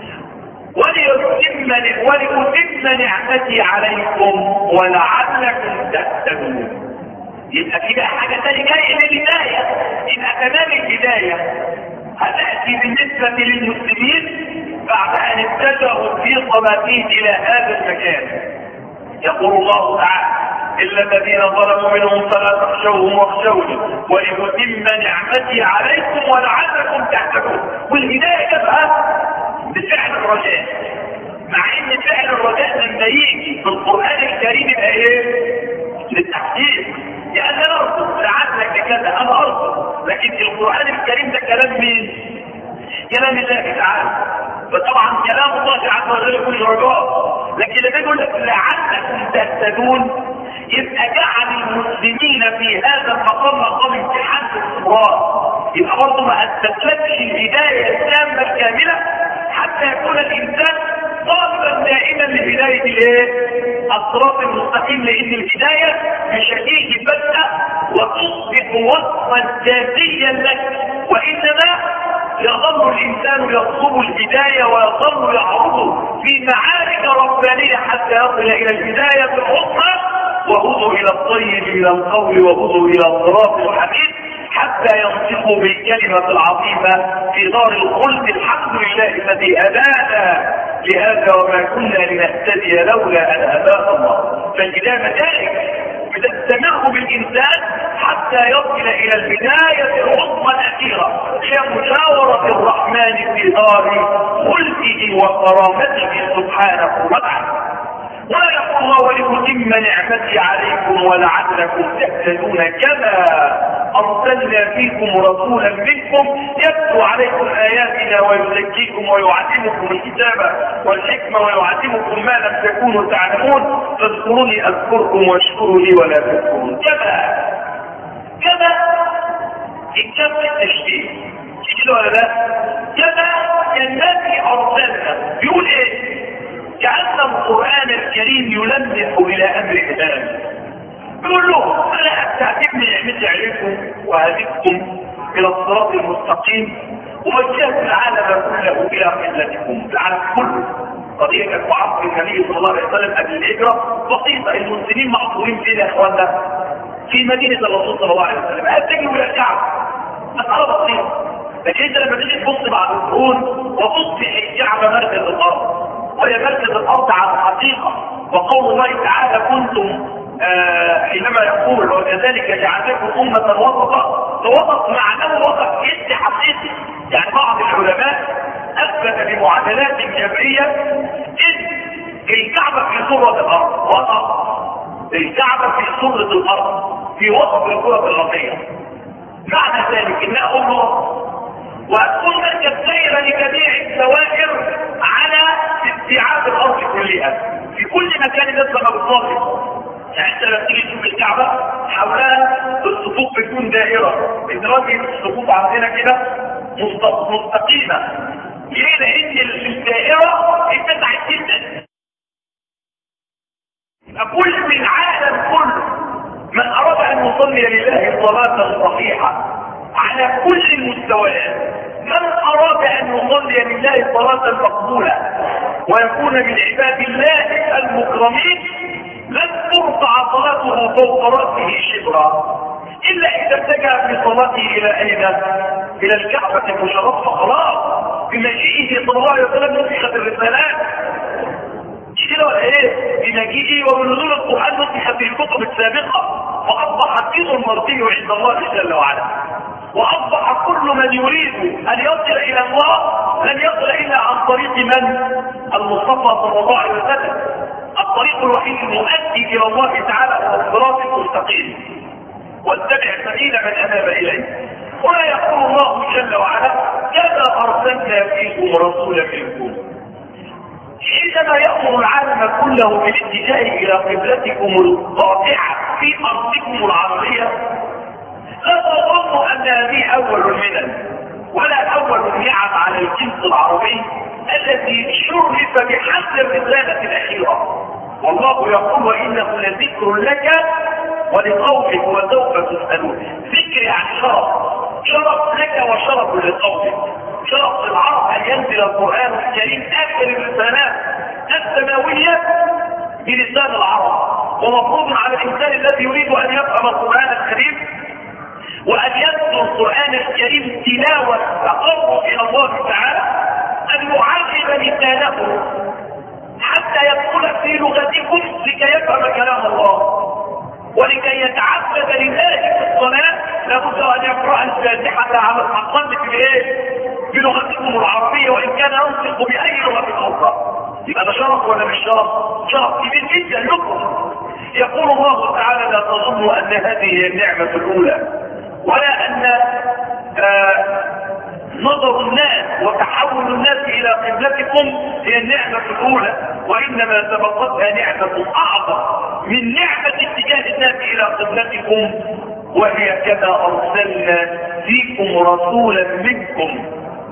وليتم ولأتم نعمتي عليكم ولعلكم تهتدون. يبقى في بقى حاجه ثانيه جايه من البدايه. يبقى تمام البدايه هتاتي بالنسبه للمسلمين بعد ان اتجهوا في صلاتهم الى هذا المكان. يقول الله تعالى إلا الذين ظلموا منهم فلا تخشوهم واخشوني ولأتم نعمتي عليكم ولعلكم تهتدون. والهداية تبقى بفعل الرجاء، مع ان فعل الرجاء لما يجي في القرآن الكريم يبقى ايه؟ للتحقيق. يعني انا ارفض لعلك كذا انا ارفض، لكن في القرآن الكريم ده كلام مين؟ كلام الله تعالى. فطبعا كلام الله عز وجل يكون رجاء، لكن لما يقول لك لعلكم تهتدون يبقى جعل المسلمين في هذا المقام مقام امتحان الاصرار. يبقى برضه ما اثبتلكش الهدايه التامه الكامله حتى يكون الانسان طالبا دائما لهدايه الايه؟ الصراط المستقيم، لان الهدايه مش هتيجي بس وتصبح وصفا ذاتيا لك، وانما يظل الانسان يطلب الهدايه ويظل يعرض في معارك ربانيه حتى يصل الى الهدايه العظمى. وهدوا الى الطيب من القول وهدوا الى الصراط الحميد حتى ينطقوا بالكلمه العظيمه في دار الخلد. الحمد لله الذي هدانا لهذا وما كنا لنهتدي لولا ان هدانا الله. فالهدايه مدارك بتستمر بالإنسان حتى يصل إلى البداية العظمى الأخيرة، هي مجاورة الرحمن في دار خلقه وكرامته سبحانه وتعالى. ويقول الله ولأتم نعمتي عليكم ولعلكم تهتدون كما أرسلنا فيكم رسولا منكم يتلو عليكم آياتنا ويزكيكم ويعلمكم الكتاب والحكمة ويعلمكم ما لم تكونوا تعلمون فاذكروني أذكركم واشكروا لي ولا تذكرون. كما كما الكم التشبيه كده ولا لا؟ كما الذي أرسلنا بيقول إيه؟ كأن القرآن الكريم يلمح إلى أمر الآن، يقول له أنا أستعجبني نعمتي عليكم وهديكم إلى الصراط المستقيم ووجهت العالم كله إلى قبلتكم، العالم كله. قضية كانت وعظ النبي صلى الله عليه وسلم قبل الهجرة بسيطة، المسلمين محصورين فين يا إخواننا؟ في مدينة الرسول صلى الله عليه وسلم، أتجهوا إلى الكعبة، مسألة بسيطة. لكن أنت لما تيجي تبص بعد القرون وتصبح الكعبة مركز الأرض، وهي مركز الأرض على الحقيقة، وقول الله تعالى كنتم آه حينما يقول وكذلك جعلناكم أمة وسطا، فوسط معناه وسط جد حقيقي. يعني بعض العلماء أثبت بمعادلات جبرية إن الكعبة في سورة الأرض، وسط الكعبة في سورة الأرض في وسط الكرة الأرضية. معنى ذلك إنها أمة وهتكون مركز دائرة لجميع الدوائر على استيعاب الأرض كلها في كل مكان الناس لما بتظهر. يعني انت لما تيجي تشوف الكعبة حولها الصفوف بتكون دائرة، دلوقتي الصفوف عندنا كده مستقيمة. ليه؟ لأن الدائرة اتسعت جدا. كل من العالم كله من أراد أن يصلي لله صلاة صحيحة على كل المستويات، من أراد أن يصلي لله صلاة مقبولة ويكون من عباد الله المكرمين لن ترفع صلاته فوق رأسه شبرا إلا إذا اتجه في صلاته إلى أين؟ إلى الكعبة المشرفة. خلاص بمجيئه صلى الله عليه وسلم نسخت الرسالات كده ولا ايه؟ بمجيئه وبنزول القرآن نسخت الكتب السابقة، وأصبح الدين المرضي عند الله جل وعلا، وأصبح كل من يريد أن يصل إلى الله لن يصل إلا عن طريق من؟ المصطفى صلى الله عليه وسلم. الطريق الوحيد المؤدي إلى الله تعالى هو الصراط المستقيم، واتبع سبيل من أناب إليه. ولا يقول الله جل وعلا كما أرسلنا فيكم رسولا منكم. حينما يأمر العالم كله بالاتجاه إلى قبلتكم القاطعة في أرضكم العربية، لا تظن أن هذه أول المنن ولا أول النعم على الجنس العربي الذي شرف بحمل الرسالة الأخيرة. والله يقول وإنه لذكر لك ولقومك وسوف تسألون. ذكر يعني شرف، شرف لك وشرف لقومك. شرف العرب أن ينزل القرآن الكريم آخر الرسالات السماوية بلسان العرب، ومفروض على الإنسان الذي يريد أن يفهم القرآن الكريم وأن يتلو القرآن الكريم تلاوة تقرب إلى الله تعالى أن يعلم لسانه حتى يدخل في لغتكم لكي يفهم كلام الله، ولكي يتعبد لله في الصلاة لابد أن يقرأ الفاتحة على الأقل في إيه؟ بلغتكم العربية، وإن كان ينطق بأي لغة أخرى. يبقى ده شرف ولا مش شرف؟ شرف كبير جدا لكم. يقول الله تعالى لا تظنوا أن هذه هي النعمة الأولى، ولا أن آه نظر الناس وتحول الناس إلى قبلتكم هي النعمة الأولى، وإنما سبقتها نعمة أعظم من نعمة اتجاه الناس إلى قبلتكم، وهي كما أرسلنا فيكم رسولا منكم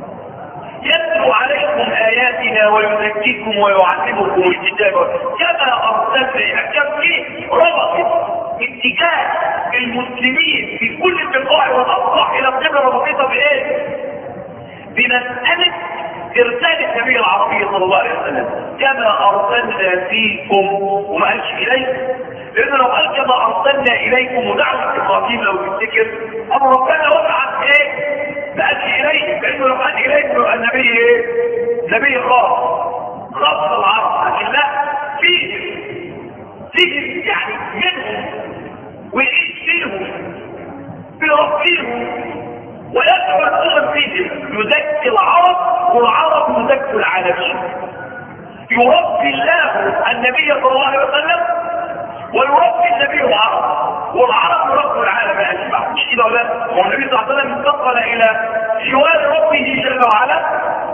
يتلو عليكم آياتنا ويزكيكم ويعلمكم الكتاب كما أرسلنا. كم فيه ربط اتجاه المسلمين في كل البقاع والأصلاح إلى القبلة الربيطة بإيه؟ بمسألة إرسال النبي العربي صلى الله عليه وسلم. كما أرسلنا فيكم وما قالش إليكم، لأنه لو قال كما أرسلنا إليكم ودعوة إبراهيم لو تفتكر أمر ربنا وقعت إيه؟ ما قالش إليكم، لأنه لو قال إليكم يبقى النبي إيه؟ نبي الله خاص العرب، لكن لا فيه فيه يعني منهم يربيهم ويدعو الامم فيهم، يزكي العرب والعرب يزكي العالمين. يربي الله النبي صلى الله عليه وسلم ويربي النبي العرب والعرب يربوا العالم اجمع. مش كده ولا؟ والنبي صلى الله عليه وسلم انتقل الى جوار ربه جل وعلا،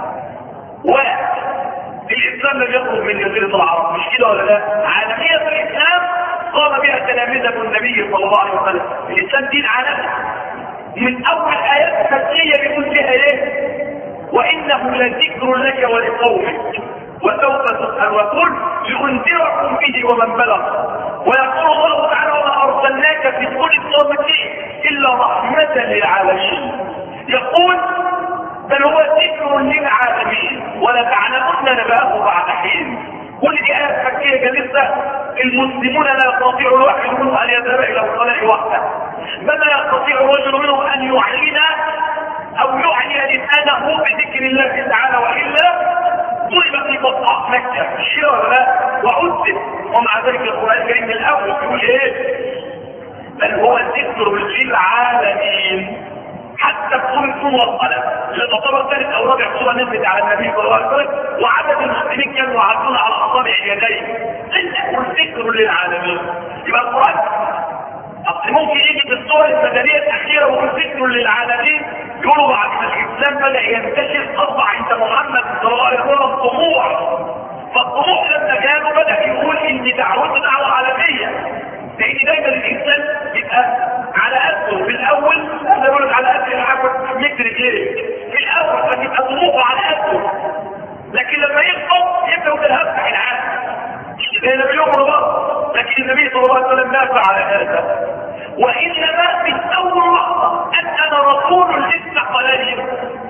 والاسلام لم يخرج من جزيره العرب. مش كده ولا لا؟ عالميه الاسلام قام بها تلامذه النبي صلى الله عليه وسلم. الاسلام دين عالمي من اول ايات فتحيه بيقول فيها ايه؟ وانه لذكر لك ولقومك وسوف تسأل. وقل لأنذركم به ومن بلغ. ويقول الله تعالى وما أرسلناك في كل قومك إلا رحمة للعالمين. يقول بل هو ذكر للعالمين ولتعلمن نبأه بعد حين. كل دي آيات مكية لسه المسلمون لا يستطيع الواحد منهم أن يذهب إلى الصلاة وحده، بل لا يستطيع الرجل منهم أن يعلن أو يعلن لسانه بذكر الله تعالى، وإلا ضرب في بطاق مكة. الشيء ولا لا؟ وعذب. ومع ذلك القرآن الكريم من الأول يقول إيه؟ بل هو ذكر للعالمين. حتى تكون ثم والقلم اللي تعتبر ثالث أو رابع سورة نزلت على النبي صلى الله عليه وسلم، وعدد المسلمين كانوا يعدون على أصابع يديه. ذكر للعالمين. يبقى القرآن أصل ممكن يجي في الصور المدنية الأخيرة ويقول ذكر للعالمين، يقولوا بعد ما الإسلام بدأ ينتشر أصبح عند محمد صلى الله عليه وسلم طموح. فالطموح لما كانوا بدأ يقول إن دعوتنا دعوة عالمية، لأن دايما الإنسان يبقى على قده في الأول. أنا بقول على قد العبد متر غيرك في الأول، فيبقى طموحه على قده، لكن لما يخطب يبدأ بالهفتح العالم زي ما بيقولوا بقى. لكن النبي صلى الله عليه وسلم ما فعل هذا، وإنما من أول لحظة أن أنا رسول لسه قليل.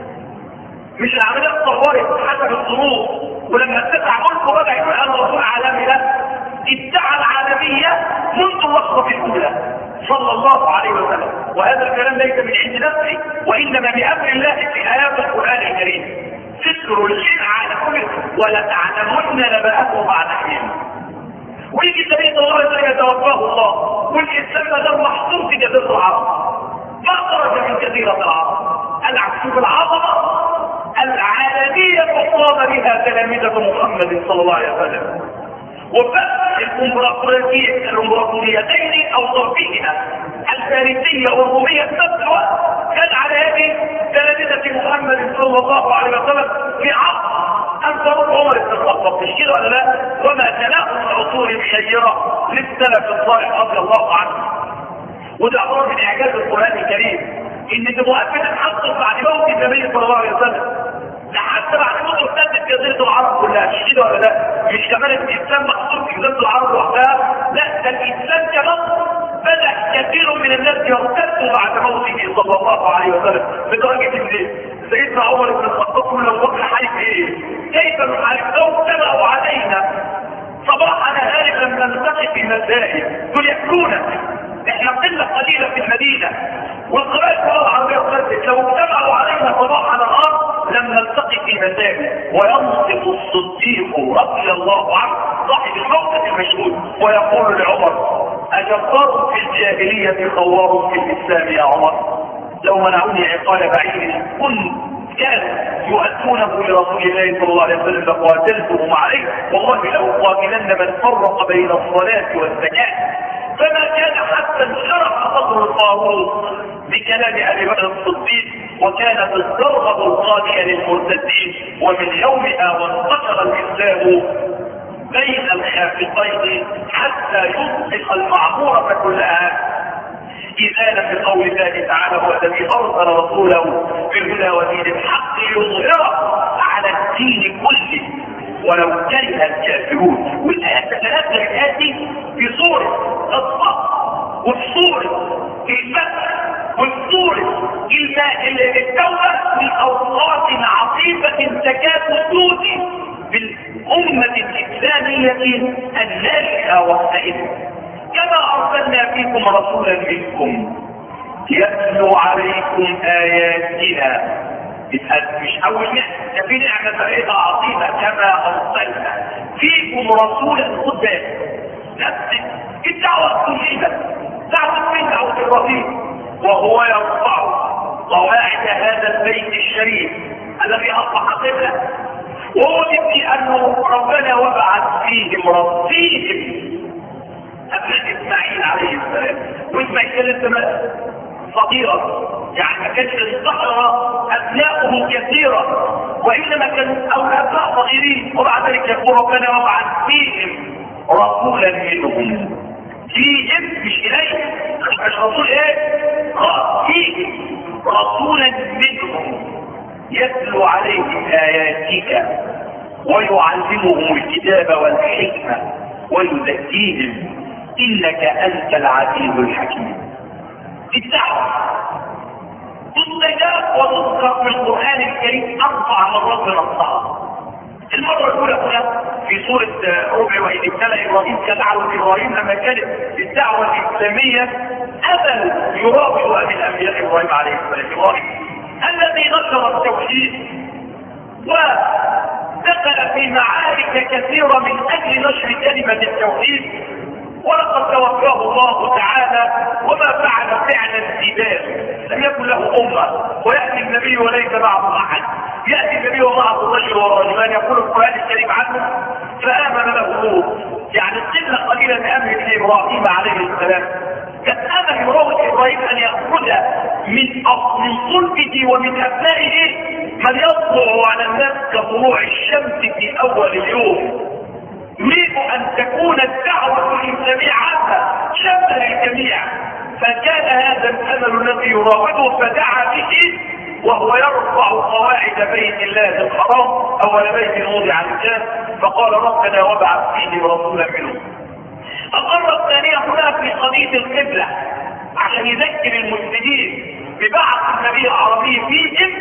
مش العملية اتطورت حسب الظروف، ولما اتسع ملكه بدأ يقول أنا رسول عالمي. لا، ادعى العالمية منذ اللحظة الأولى صلى الله عليه وسلم. وهذا الكلام ليس من عند نفسي، وإنما بأمر الله في آيات القرآن الكريم. ذكر للعالمين ولتعلمن نبأه بعد حين. ويجي النبي صلى الله عليه وسلم يتوفاه الله، والإسلام ده محصور في جزيرة العرب، ما خرج من جزيرة العرب. العكس العظمة العالمية قام بها تلامذة محمد صلى الله عليه وسلم. وفتح الامبراطوريتين الامبراطوريتين او ضربهما الفارسيه والروميه في نفس الوقت كان على يد تلامذه محمد صلى الله عليه وسلم في عصر انصار عمر بن الخطاب. مش كده ولا لا؟ وما تناقض العصور الخيره للسلف الصالح رضي الله عنه. وده امر من اعجاز القران الكريم، ان المؤمن حصل بعد موت النبي صلى الله عليه وسلم لحتى بعد موته ارتدت جزيره العرب كلها. مش كده ولا لا؟ مش كمان الاسلام محصور في جزيره العرب وحدها، لا، ده الاسلام كمان بدا كثير من الناس يرتدوا بعد موته صلى الله عليه وسلم، لدرجه ان سيدنا عمر بن الخطاب لو وقع حالف ايه؟ كيف نحارب؟ لو ابتدأوا علينا صباحنا هذه لم نلتقي في مسائل دول ياكلونا، احنا قله قليله في المدينه والقبائل كلها العربيه ارتدت، لو اجتمعوا علينا صباحنا الارض لم نلتقي في مسائل. وينطق الصديق رضي الله عنه صاحب الموقف المشهود ويقول لعمر أجبار في الجاهلية خوار في الإسلام يا عمر؟ لو منعوني عقال بعير كن كانوا يؤدونه لرسول الله صلى الله عليه وسلم لقاتلتهم عليه، والله لو قاتلن من فرق بين الصلاة والزكاة. فما كان حتى انشرح صدر الطاغوت بكلام ابي بكر الصديق، وكانت الضربه القاضيه للمرتدين. ومن يومها وانتشر الاسلام بين الخافقين حتى يطلق المعموره كلها. إذانا في قول الله تعالى هو الذي أرسل رسوله بالهدى ودين الحق ليظهره على الدين كله ولو كره الكافرون. والآيات تتنزل الآتي في صورة الصف وفي صورة الفتح وفي صورة التوبة من أوقات عصيبة تكاد تؤذي بالأمة الإسلامية الناشئة والسائلة. كما أرسلنا فيكم رسولا منكم يتلو عليكم آياتنا. مش أول نعمة، في نعمة فريضة عظيمة كما أرسلنا فيكم رسولا. خد بالك نفس الدعوة الكلية، دعوة من دعوة الرسول، وهو يرفع قواعد هذا البيت الشريف الذي اصبح قبلة، وهو يبني انه ربنا وبعث فيهم ربهم ابناء اسماعيل عليه السلام. واسماعيل كان لسه صغيرا، يعني ما كانش الصحراء ابناؤه كثيرا، وانما كانوا اولاد صغيرين، وبعد ذلك يقول ربنا وبعث فيهم رسولا منهم. فيهم مش اليه، مش رسول ايه؟ فيهم رسولا منهم يتلو عليهم اياتك ويعلمهم الكتاب والحكمه ويزكيهم انك انت العزيز الحكيم. الدعوه تستجاب وتذكر في القران الكريم اربع مرات نصها. المره الاولى هنا في سوره ربع واذ ابتلى ابراهيم كدعوه ابراهيم لما كانت الدعوه الاسلاميه ابى يراقب من انبياء ابراهيم عليه السلام، ابراهيم الذي نشر التوحيد ودخل في معارك كثيره من اجل نشر كلمه التوحيد، ولقد توفاه الله تعالى وما فعل فعلا سيباه، لم يكن له امه، وياتي النبي وليس معه احد، ياتي النبي ومعه الرجل والرجلان، يقول القران الكريم عنه فامن له لوط. يعني القله قليلا من امر ابراهيم عليه السلام، كان امل يراود ابراهيم ان يخرج من من صلبه ومن ابنائه من يطلع على الناس كطلوع الشمس في اول اليوم. يريد ان تكون الدعوه الاسلاميه عامه شامله للجميع، فكان هذا الامل الذي يراوده فدعا به وهو يرفع قواعد بيت الله الحرام اول بيت وضع للناس، فقال ربنا وابعث فيهم رسولا منهم. المره الثانيه هنا في قضيه القبله عشان يذكر المسلمين ببعث النبي العربي فيهم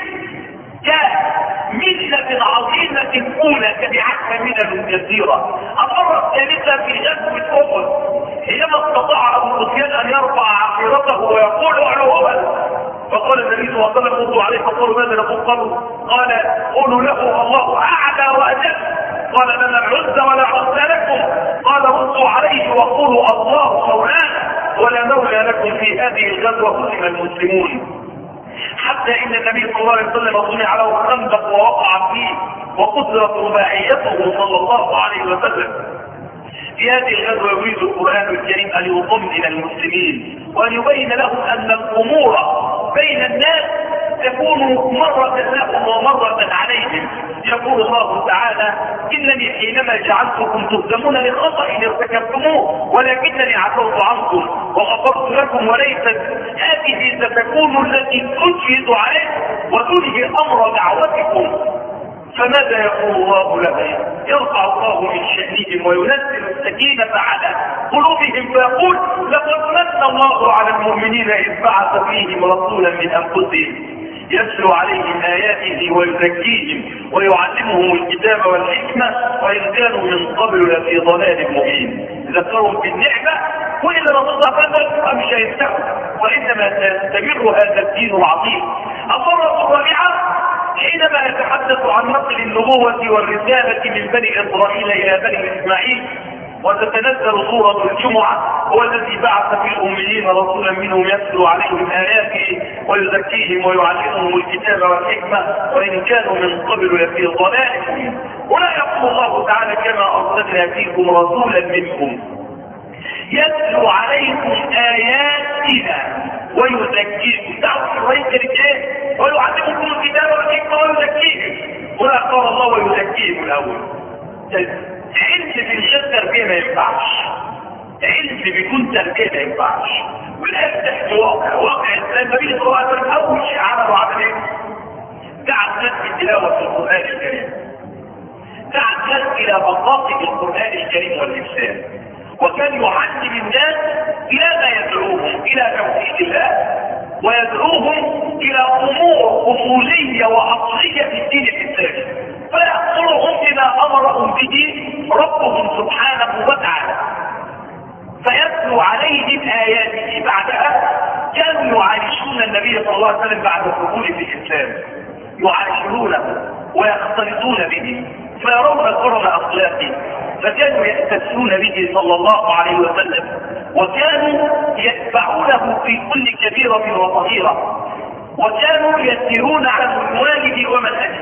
كمثلة عظيمة أولى تبعتها من كثيرة. المرة الثالثة في غزوة أحد حينما استطاع أبو سفيان أن يرفع عقيرته ويقول اعلوا هبل، فقال النبي صلى الله عليه وسلم ردوا عليه فقالوا ماذا نقول؟ قالوا قال قولوا له الله أعلى وأجل، قال لنا العزة ولا عزة لكم، قال ردوا عليه وقولوا الله مولانا ولا مولى لكم في هذه الغزوة هزم المسلمون. حتى ان النبي صلى الله عليه وسلم صنع له خندق ووقع فيه وقدرت رباعيته صلى الله عليه وسلم. في هذه الغزوه يريد القران الكريم ان يطمئن المسلمين وان يبين لهم ان الامور بين الناس تكون مرة لهم ومرة عليهم. يقول الله تعالى انني حينما جعلتكم تهزمون لخطأ ارتكبتموه ولكنني عفوت عنكم وغفرت لكم، وليست هذه ستكون التي تجهد عليكم وتنهي امر دعوتكم. فماذا يقول الله لهم؟ يرفع الله من شأنهم وينزل السكينة على قلوبهم فيقول لقد من الله على المؤمنين إذ بعث فيهم رسولا من أنفسهم يتلو عليهم آياته ويزكيهم ويعلمهم الكتاب والحكمة وإن كانوا من قبل لفي ضلال مبين. ذكرهم بالنعمة وإذا رضا فضل مش هيستحوا، وإنما سيستمر هذا الدين العظيم. المرة الرابعة حينما يتحدث عن نقل النبوة والرسالة من بني إسرائيل إلى بني إسماعيل وتتنزل سورة الجمعة هو الذي بعث في الأميين رسولا منهم يتلو عليهم آياته ويزكيهم ويعلمهم الكتاب والحكمة وإن كانوا من قبل لفي ضلال مبين. هنا يقول الله تعالى كما أرسلنا فيكم رسولا منكم يتلو عليكم آياتنا ويزكيكم. دعوة الرئيس الايه؟ ويعلمكم الكتاب والحكمة ويزكيهم. هنا قال الله ويزكيهم الأول. علم بالشد تربية ما ينفعش، علم بيكون تربية ما ينفعش، والآن تحت واقع واقع النبي صلى الله عليه وسلم أول شيء عمله عمل ايه؟ دعا الناس بتلاوة القرآن الكريم، دعا الناس إلى مقاصد القرآن الكريم والإسلام، وكان يعلم الناس إلى ما يدعوهم إلى توحيد الله ويدعوهم إلى أمور أصولية وأصلية في الدين الإسلامي، فيأمرهم بما أمرهم به ربهم سبحانه وتعالى فيتلو عليهم آياته. بعدها كانوا يعايشون النبي صلى الله عليه وسلم بعد الدخول في الإسلام، يعاشرونه ويختلطون به فيرون كرم أخلاقه، فكانوا يأتسون به صلى الله عليه وسلم وكانوا يتبعونه في كل كبيرة وصغيرة وكانوا يسيرون على منواله ومنهجه.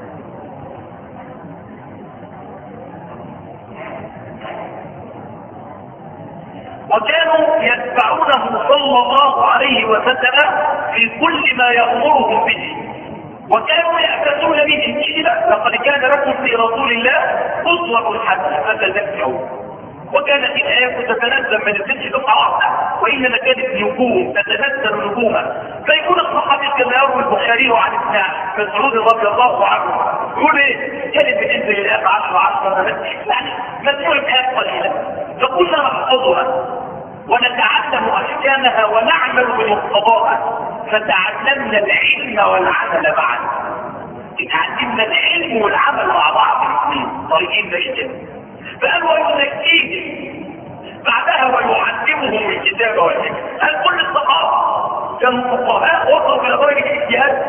وكانوا يتبعونه صلى الله عليه وسلم في كل ما يأمرهم به، وكانوا يأتون به كذا. لقد كان لكم في رسول الله أسوة حسنة فتذكروا. وكانت الآيات تتنزل من الفتح بالقواعد، وإنما كانت نجوم تتنزل نجوما. فيكون الصحابي كما يروي البخاري عن ابن مسعود رضي الله عنه يقول ايه؟ كانت بتنزل الآيات عشر عشر يعني مجموعة آيات قليلة، فكنا نحفظها ونتعلم أحكامها ونعمل بمقتضاها، فتعلمنا العلم والعمل معا. تعلمنا العلم والعمل مع بعض الاثنين طريقين بعيدين. فقال ويزكيهم بعدها ويعلمهم الكتاب والحكمة. هل كل الصحابة كانوا فقهاء وصلوا إلى درجة الاجتهاد؟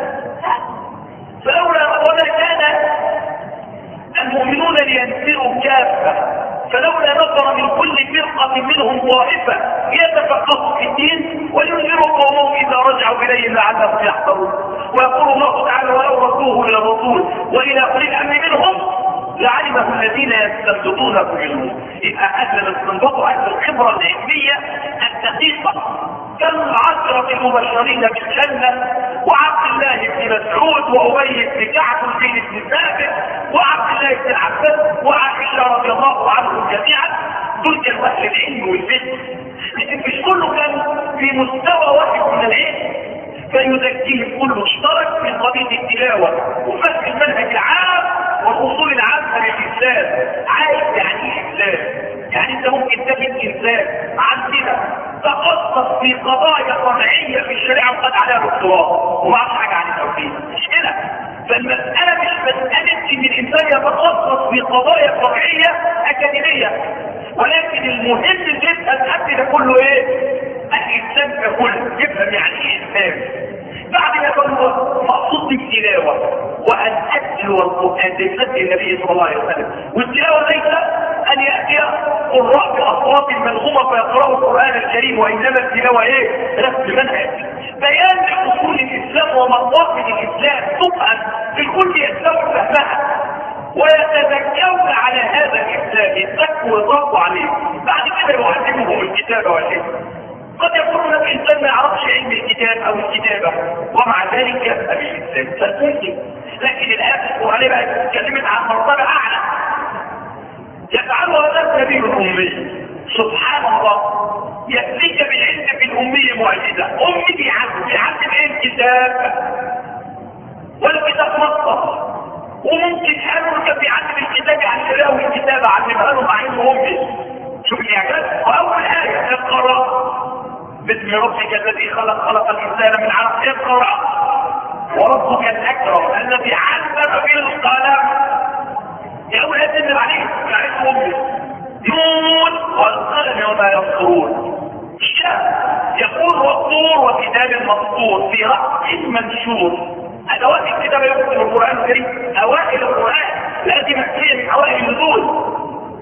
فلولا وما كان المؤمنون لينفروا كافة، فلولا نفر من كل فرقة منهم طائفة يتفقهوا في الدين وينذروا قومهم إذا رجعوا إليهم لعلهم يحذرون. ويقول الله تعالى ولو ردوه إلى الرسول وإلى أولي الأمر منهم لعلمه الذين يستنبطونه منهم. يبقى أهل الاستنباط وأهل الخبرة العلمية الدقيقة كالعشرة المبشرين بالجنة وعبد الله بن مسعود وأبي بن كعب وزيد بن ثابت وعبد الله بن عباس وعائشة رضي الله عنهم جميعا. دول كانوا أهل العلم والفقه، لكن مش كله كان في مستوى واحد من العلم. فيزكيهم كله اشترك في قضية التلاوة وفهم المنهج العام والأصول العامة للإسلام. عايز يعني ايه إسلام؟ يعني انت ممكن تجد إنسان عندنا تخصص في قضايا فرعية في الشريعة وقد عليها دكتوراه وما عرفش حاجة عن التوحيد، مش كده؟ فالمسألة مش مسألة ان الإنسان يتخصص في قضايا فرعية أكاديمية، ولكن المهم اللي يبقى الأمر ده كله ايه؟ الإنسان ككل يفهم يعني ايه إسلام. بعد ما يقول مقصود بالتلاوة وأن أتلو القرآن بسنة النبي صلى الله عليه وسلم. والتلاوة ليس أن يأتي قراء بأصوات منغومة فيقرأوا القرآن الكريم، وإنما التلاوة إيه؟ رسم منهج بيان لأصول الإسلام ومقاصد الإسلام تفهم الكل يسلم فهمها ويتذكرون على هذا الإسلام يتذكروا ويطاقوا عليه. بعد كده يعلمهم الكتابة والحكمة. قد يكون لك إنسان ما يعرفش علم الكتاب أو الكتابة ومع ذلك يبقى بالإسلام فالممكن. لكن الآيات القرآنية بقى اتكلمت عن مرتبة أعلى يفعلها هذا النبي الأمي. سبحان الله، يأتيك بالعلم في الأمية معجزة. أمي بيعلم بيعلم إيه؟ الكتاب، والكتاب مصدر. وممكن قالوا كان بيعلم الكتاب عن شراء الكتابة علمها له مع إنه أمي. شوف الإعجاز. وأول آية اقرأ باسم ربك الذي خلق خلق الإنسان من علق. اقرأ وربك الأكرم الذي علم بالقلم. يا أول آية تنزل عليه يعني أمي. نون والقلم وما يسطرون. يقول والطور وكتاب مسطور في رأس منشور. أدوات الكتابة يكتب القرآن الكريم أوائل القرآن التي مكتوبة من أوائل النزول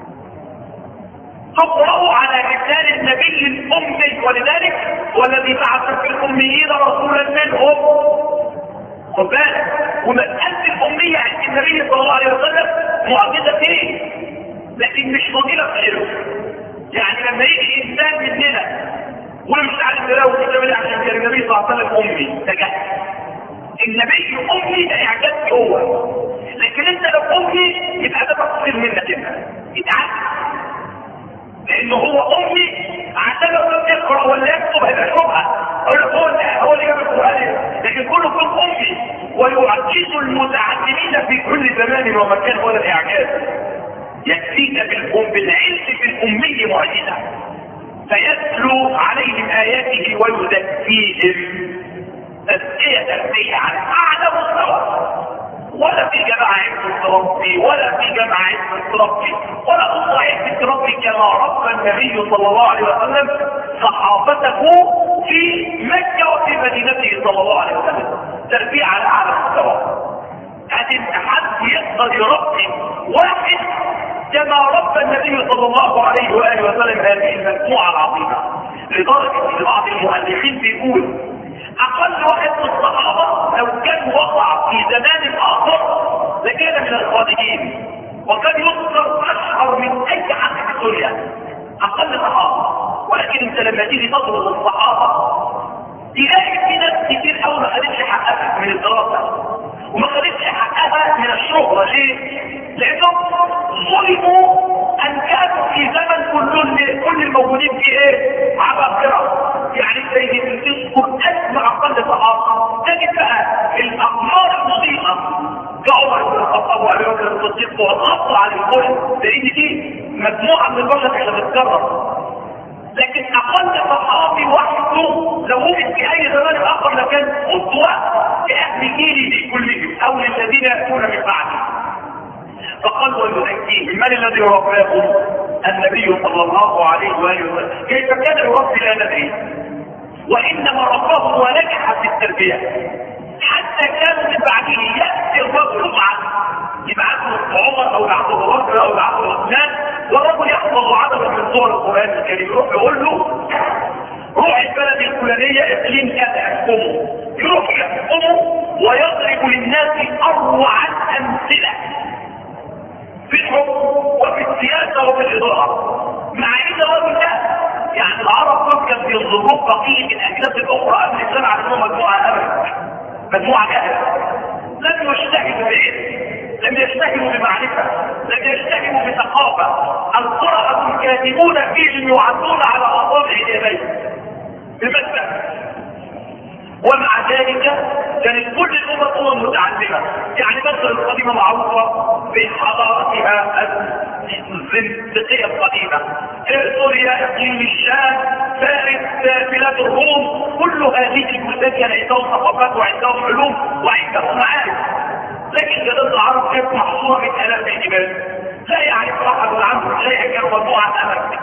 تقرأوا على لسان النبي الأمي. ولذلك والذي بعث في الأميين رسولا منهم. خد بالك، ومسألة الأمية عند النبي صلى الله عليه وسلم معجزة فيه، لكن مش فضيلة غيره. يعني لما يجي إنسان مننا ومش عارف يلاقوا كتاب الله عشان كان النبي صلى الله عليه وسلم أمي تجاه النبي أمي ده إعجاز هو. لكن أنت لو أمي يبقى ده تقصير منك أنت اتعلم، لأنه هو أمي عشان لو لم يقرأ ولا يكتب هيبقى شبهة. أقول لك هو هو اللي جاب القرآن، لكن كله كل أمي. ويعجز المتعلمين في كل زمان ومكان ولا الإعجاز. يكفيك بالأم بالعلم في الأمي معجزة، فيتلو عليهم آياته ويزكيهم تزكية تربية على أعلى مستوى. ولا في جماعة عزة ربي ولا في جماعة عزة ربي ولا أصلا عزة ربي كما ربى النبي صلى الله عليه وسلم صحابته في مكة وفي مدينته صلى الله عليه وسلم. تربية على أعلى مستوى. هذا حد يقدر يربي واحد كما ربى النبي صلى الله عليه وآله وسلم هذه المجموعة العظيمة. لدرجة ان بعض المؤلفين بيقول أقل واحد من الصحابة لما تيجي تضرب الصحابه تلاقي في ناس كتير قوي ما خدتش حقها من الدراسه وما خدتش حقها من الشهره. ليه؟ لانهم ظلموا ان كانوا في زمن كل كل الموجودين فيه ايه؟ عباقره. يعني زي تذكر اسمع اقل صحابه تجد بقى الاقمار المصيبه كعمر بن الخطاب وابي بكر الصديق والخط على الكل، لان دي مجموعه من البشر اللي بتتكرر. لكن اقل صحابي وحده لو وجد في اي زمان اخر لكان قدوه لاهل جيله كلهم او للذين ياتون من بعده. فقال ويزكيهم من الذي رباهم؟ النبي صلى الله عليه واله وسلم. كيف كان يربي لا ندري، وانما رباهم ونجح في التربيه حتى كانوا من بعده ياتي الرجل معه يبعثه عمر او يبعثه ابو بكر او يبعثه عثمان والرجل يحفظ عددا من سور القران الكريم، يروح يقول له روح البلد الفلانيه اقليم كذا احكمه، يروح يحكمه ويضرب للناس اروع الامثله في الحكم وفي السياسه وفي الاداره. مع ان الراجل ده يعني العرب دول كانوا بينظروه بقيه الاجناس الاخرى قبل الاسلام على انهم مجموعه ابدا، مجموعه جهله لم يجتهدوا بعلم، لم يجتهدوا بمعرفه، لم يجتهدوا بثقافه. القراءه الكاتبون فيهم يعدون على اصابع اليدين بمثل. ومع ذلك كانت كل الامم امم متعلمه. يعني مصر القديمه معروفه بحضارتها الزندقيه القديمه، سوريا، اقليم الشام، فارس، بلاد الروم، كل هذه البلدان كان عندهم ثقافات وعندهم علوم وعندهم معارف. لكن جدات العرب كانت محصوره من الاف الجبال، لا يعرف احد عنهم شيئا، كانوا مجموعه امل.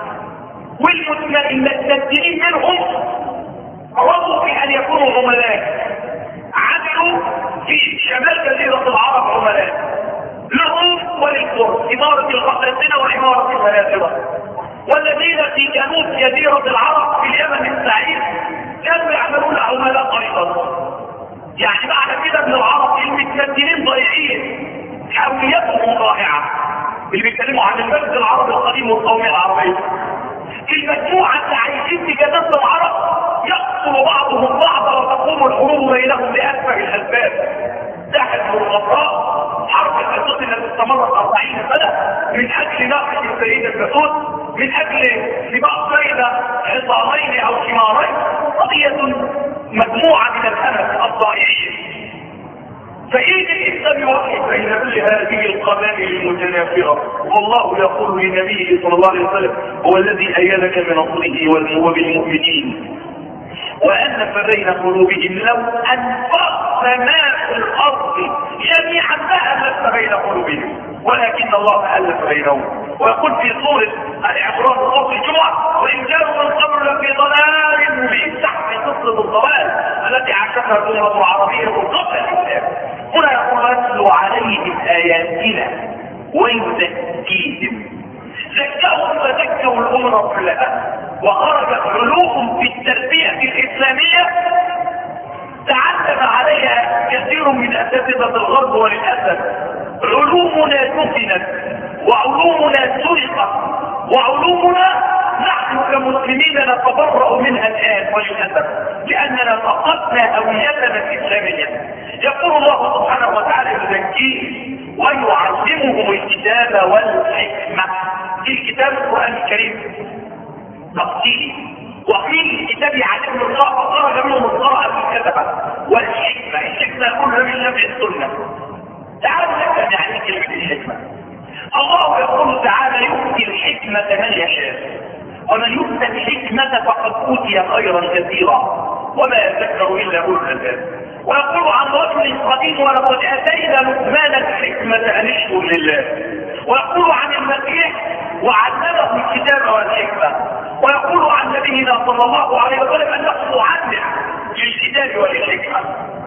والمتمكنين منهم رضوا في ان يكونوا عملاء، عملوا في شمال جزيره العرب عملاء لهم وللقرى، اماره القسطنطينه واماره الفلاسفه. والذين في جنوب جزيره العرب في اليمن السعيد كانوا يعملون عملاء ايضا. يعني معنى كده ان العرب المتمكنين ضايعين، حاويتهم ضائعه. اللي بيتكلموا عن المجد العربي القديم والقوميه العربيه، المجموعه اللي عايشين في جزيره العرب يقتل بعضهم بعضا وتقوم الحروب بينهم لأسفل الاسباب. ساحه الغبراء، حرب الاسود التي استمرت أربعين سنه من اجل ناقه السيده البسود، من اجل سباق بين حصانين او حمارين، قضيه مجموعه من الامل الضائعين. فإذا الإسلام يوحد بين كل هذه القبائل المتنافرة، والله يقول لنبيه صلى الله عليه وسلم هو الذي أيدك بنصره وبالمؤمنين وألف بين قلوبهم لو أنفقت ما في الأرض جميعا ما ألفت بين قلوبهم ولكن الله ألف بينهم. ويقول في سورة العمران وسورة الجمعة وإن كانوا من قبل لفي ضلال مبين، تحت قصة الضلال التي عاشتها الأمة العربية قبل الإسلام. هنا يقول يتلو عليهم آياتنا ويزكيهم، زكاهم فزكوا الأمة كلها. وخرجت علوم في التربية الإسلامية تعلم عليها كثير من أساتذة الغرب، وللأسف علومنا دفنت وعلومنا سرقت وعلومنا نحن كمسلمين نتبرأ منها الآن وللأسف لأننا فقدنا هويتنا الإسلامية. يقول الله سبحانه وتعالى يزكيه ويعلمهم الكتاب والحكمة. في الكتاب القرآن الكريم تفصيل، وفي الكتاب يعلمهم القراءة خرج منهم القراءة في الكتبة والحكمة. الحكمة كلها من نبع السنة. تعالوا نفهم يعني كلمة الحكمة. الله يقول تعالى يؤتي الحكمة من يشاء ومن يؤتى الحكمة فقد أوتي خيرا كثيرا وما يذكر إلا أولو الألباب. ويقول عن رجل قديم ولقد آتينا لقمان الحكمة أن اشكر لله. ويقول عن المسيح وعلمه الكتاب والحكمة. ويقول عن نبينا صلى الله عليه وسلم أنه معلم للكتاب والحكمة.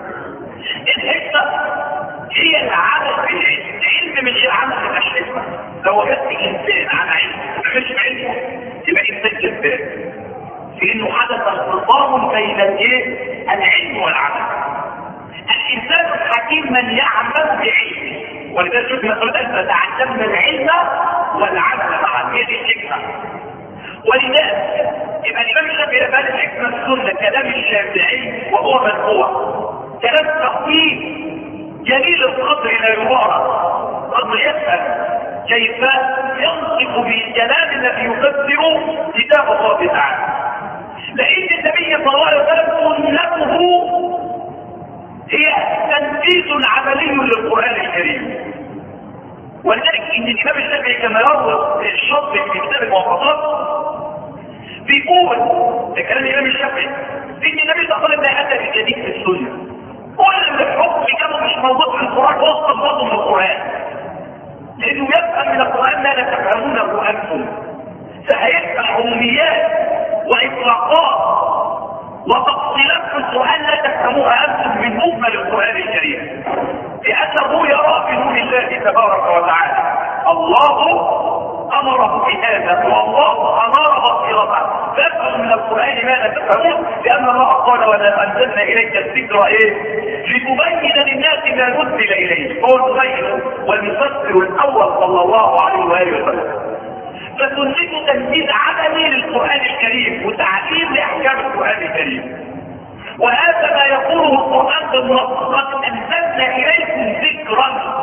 الحكمة هي العمل بالعلم، العلم من غير عمل مش حكمة. لو وجدت إنسان على علم مش بعلمه يبقى إنسان كذاب، لأنه حدث انفصام بين العلم والعمل. الإنسان الحكيم من يعمل بعلمه، ولذلك شفنا سؤال تعلمنا العلم والعمل معا، هي دي الحكمة. ولذلك يبقى الامام الشافعي قال الحكمه السنه كلام الشافعي وهو مرفوع، كلام تقويم جليل القدر لا يبارك، قد يفهم كيف ينطق بالكلام الذي يفسر كتاب الله تعالى. لان النبي صلى الله عليه وسلم سنته هي تنفيذ عملي للقران الكريم. ولذلك ان الامام الشافعي كما يروى الشاطبي في كتاب الموافقات بيقول ده كلام الامام الشافعي ان النبي صلى الله عليه وسلم اتى بالجديد في السنه، كل الحكم كان مش موجود في القران هو استنباطه من القران، لانه يفهم من القران ما لا تفهمونه انتم، فهيفهم عموميات واطلاقات وتفصيلات في القران لا تفهموها انتم من مجمل القران الكريم، لانه يرى في نور الله تبارك وتعالى. الله امره بهذا والله امر بصيرته، فافهم من القران ما لا تفهمون، لان الله قال ولا انزلنا اليك الذكر ايه لتبين للناس ما نزل اليه، هو المبين والمفسر الاول صلى الله عليه واله وسلم. فسنته تنفيذ عملي للقران الكريم وتعليم لاحكام القران الكريم، وهذا ما يقوله القران بالمنطق انزلنا اليكم ذكرا.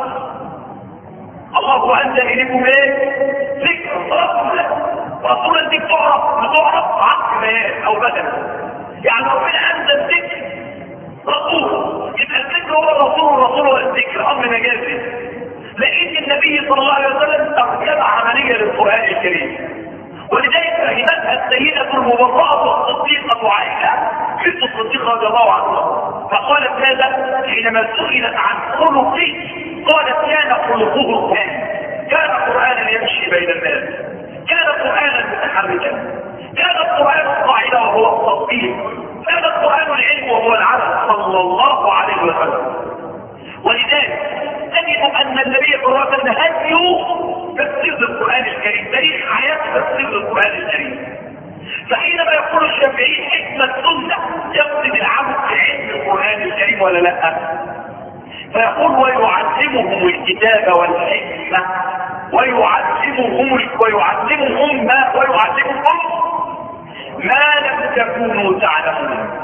الله انزل اليكم ايه؟ ذكر رسولا، رسولا دي بتعرف بتعرف عقل بيان او بدل، يعني ربنا انزل ذكر رسول، يبقى الذكر هو الرسول والرسول هو الذكر، امر مجازي، لان النبي صلى الله عليه وسلم ترجمه عمليه للقران الكريم. ولذلك فهمتها السيده المبرأه والصديقه عائشه بنت الصديقه رضي الله عنها، فقالت هذا حينما سئلت عن خلقه قالت كان خلقه القران، كان قرانا يمشي بين الناس، كان قرانا متحركا، كان القران القاعده وهو التصديق، كان القران العلم وهو العمل صلى الله عليه وسلم. ولذلك تجد ان النبي صلى الله عليه وسلم هديه تفسير القران الكريم، تاريخ حياته تفسير القران الكريم. فحينما يقول الشافعي حكمه السنه يقصد العمل بعلم القران الكريم ولا لا؟ فيقول ويعلمهم الكتاب والحكمه ويعلمهم ويعلمهم ما ويعلمهم ما لم تكونوا تعلمون.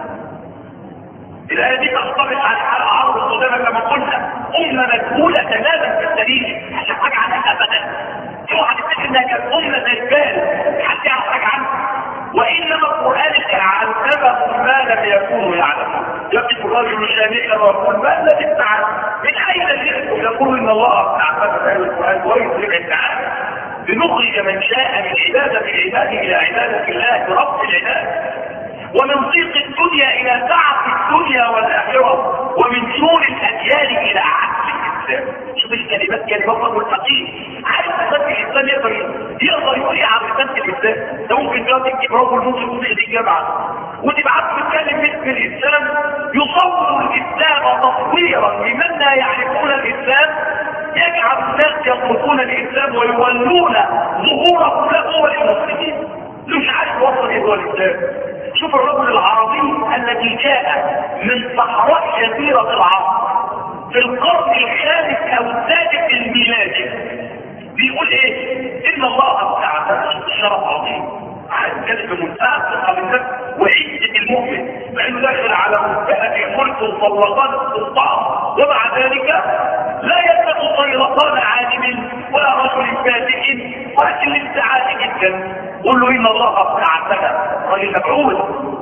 الآية دي تنطبق على حالة عرض القدامى كما قلنا أمة مجهولة تماما في التاريخ، عشان حاجة عنها أبدا. اوعى تفتكر إنها كانت أمة زي الجبال حتى يعرف حاجة عنها، وإنما القرآن علمهم ما لم يكونوا يعلمون. يقف الرجل شامخا ويقول ما الذي ابتعد؟ من أين جئتم؟ يقول إن الله أعبد في القرآن ويدرك التعالى لنخرج من شاء من عبادة عباده إلى عبادة الله رب العباد، ومن ضيق الدنيا الى تعب الدنيا والاخره، ومن شور الاديان الى عكس الاسلام. شوف الكلمات كلمات والفقيه عارف ان الاسلام يقدر يقدر يقول ايه عن رساله الاسلام. ده ممكن دلوقتي تجيب رجل ممكن يكون في الجامعه وتبعته يتكلم مثل الاسلام، يصور الاسلام تصويرا لمن لا يعرفون الاسلام، يجعل الناس يتركون الاسلام ويولون ظهورهم له وللمسلمين. مش عارف وصل ايه هو الاسلام. شوف الرجل العربي الذي جاء من صحراء جزيرة العرب في القرن الخامس او السادس الميلادي بيقول ايه؟ ان الله تعالى شرف عظيم على كلمة منتهى الثقة بالنفس وعزة المؤمن، لانه داخل على منتهى ملك وسلطان السلطان، ومع ذلك لا يثبت سيطان عالم ولا رجل فاسق، ولكن انت عادي جدا قل له ان الله ابتعثنا راجل مبعوث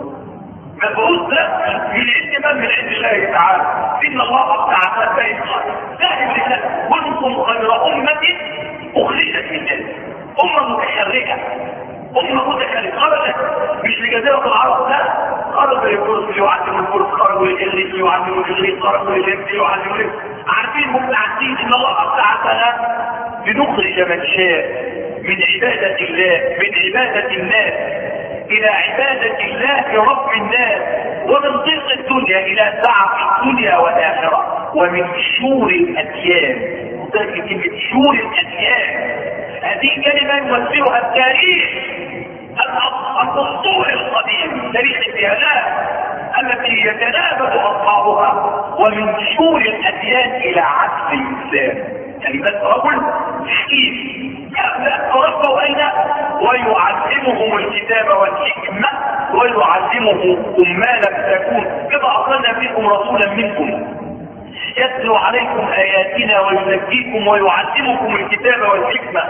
مبعوث لا من عند من من عند الله تعالى، ان الله ابتعثنا ذاهب لله كنتم خير امه اخرجت للناس، امه متحركه امه متحركه خرجت مش لجزيره العرب، لا خرجوا للفرس يعلموا الفرس، خرجوا للانجليز يعلموا الانجليز، خرجوا للهند يعلموا الهند. عارفين متعدين ان الله ابتعثنا لنخرج من شاء من عبادة الله من عبادة الناس إلى عبادة الله رب الناس، ومن ضيق الدنيا إلى سعة الدنيا والآخرة، ومن شور الأديان. وذلك كلمة شور الأديان هذه كلمة يمثلها التاريخ الأسطول القديم، تاريخ الديانات التي يتنابذ أصحابها، ومن شور الأديان إلى عكس الإسلام. كلمات رجل حكيم تربوا أين ويعلمهم الكتاب والحكمة ويعلمهم ما لم تكون كما أرسلنا فيكم رسولا منكم يتلو عليكم آياتنا ويزكيكم ويعلمكم الكتاب والحكمة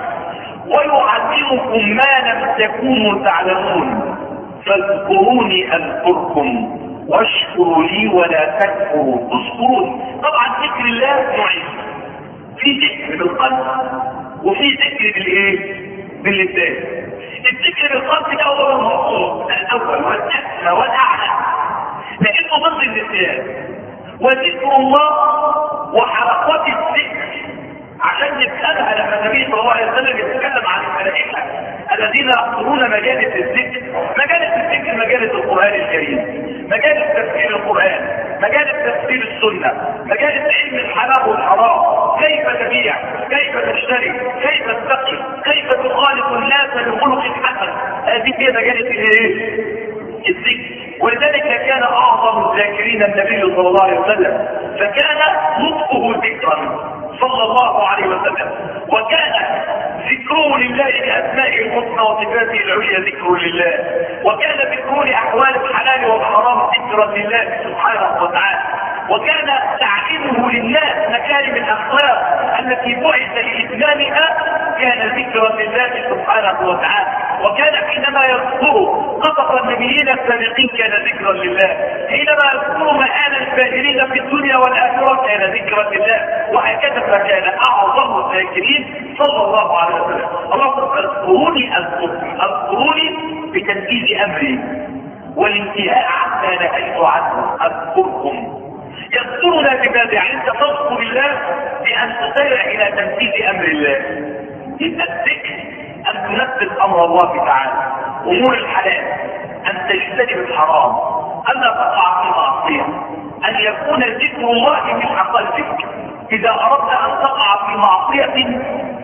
ويعلمكم ما لم تكونوا تعلمون فاذكروني أذكركم واشكروا لي ولا تكفروا. اذكروني طبعا ذكر الله نوعين، في ذكر بالقلب وفي ذكر بالايه؟ باللسان. الذكر بالقلب ده هو المقصود الاول والاسمى والاعلى لانه ضد اللسان، وذكر الله وحركات الذكر عشان نفهمها لما النبي صلى الله عليه وسلم يتكلم عن الملائكه الذين يحضرون مجالس الذكر. مجالس الذكر مجالس القران الكريم، مجالس تفسير القران، مجالس تفسير السنه، مجالس علم الحلال والحرام، كيف تبيع، كيف تشتري، كيف تتقي، كيف تخالط الناس بخلق حسن. هذه هي مجالس الايه؟ الذكر. ولذلك كان اعظم الذاكرين النبي صلى الله عليه وسلم، فكان نطقه ذكرا صلى الله عليه وسلم، وكان ذكره لله باسمائه الحسنى وصفاته العليا ذكر لله، وكان ذكره لاحوال الحلال والحرام ذكرا لله سبحانه وتعالى، وكان تعليمه للناس مكارم الاخلاق التي بعث لاتمامها كان ذكرا لله سبحانه وتعالى، وكان حينما يذكر قصص النبيين السابقين كان ذكرا لله، حينما يذكر مآل الفاجرين في الدنيا والاخره كان ذكرا لله، وهكذا فكان اعظم الذاكرين صلى الله عليه وسلم. اللهم اذكروني اذكركم، اذكروني بتنفيذ امري والانتهاء عما نهيت عنه اذكركم. يذكرنا بماذا؟ يعني انت تذكر الله بان تسارع الى تنفيذ امر الله. يبقى الذكر ان تنفذ امر الله تعالى، امور الحلال، ان تجتنب الحرام، الا تقع في معصيه، ان يكون ذكر الله من قلبك. اذا اردت ان تقع في معصيه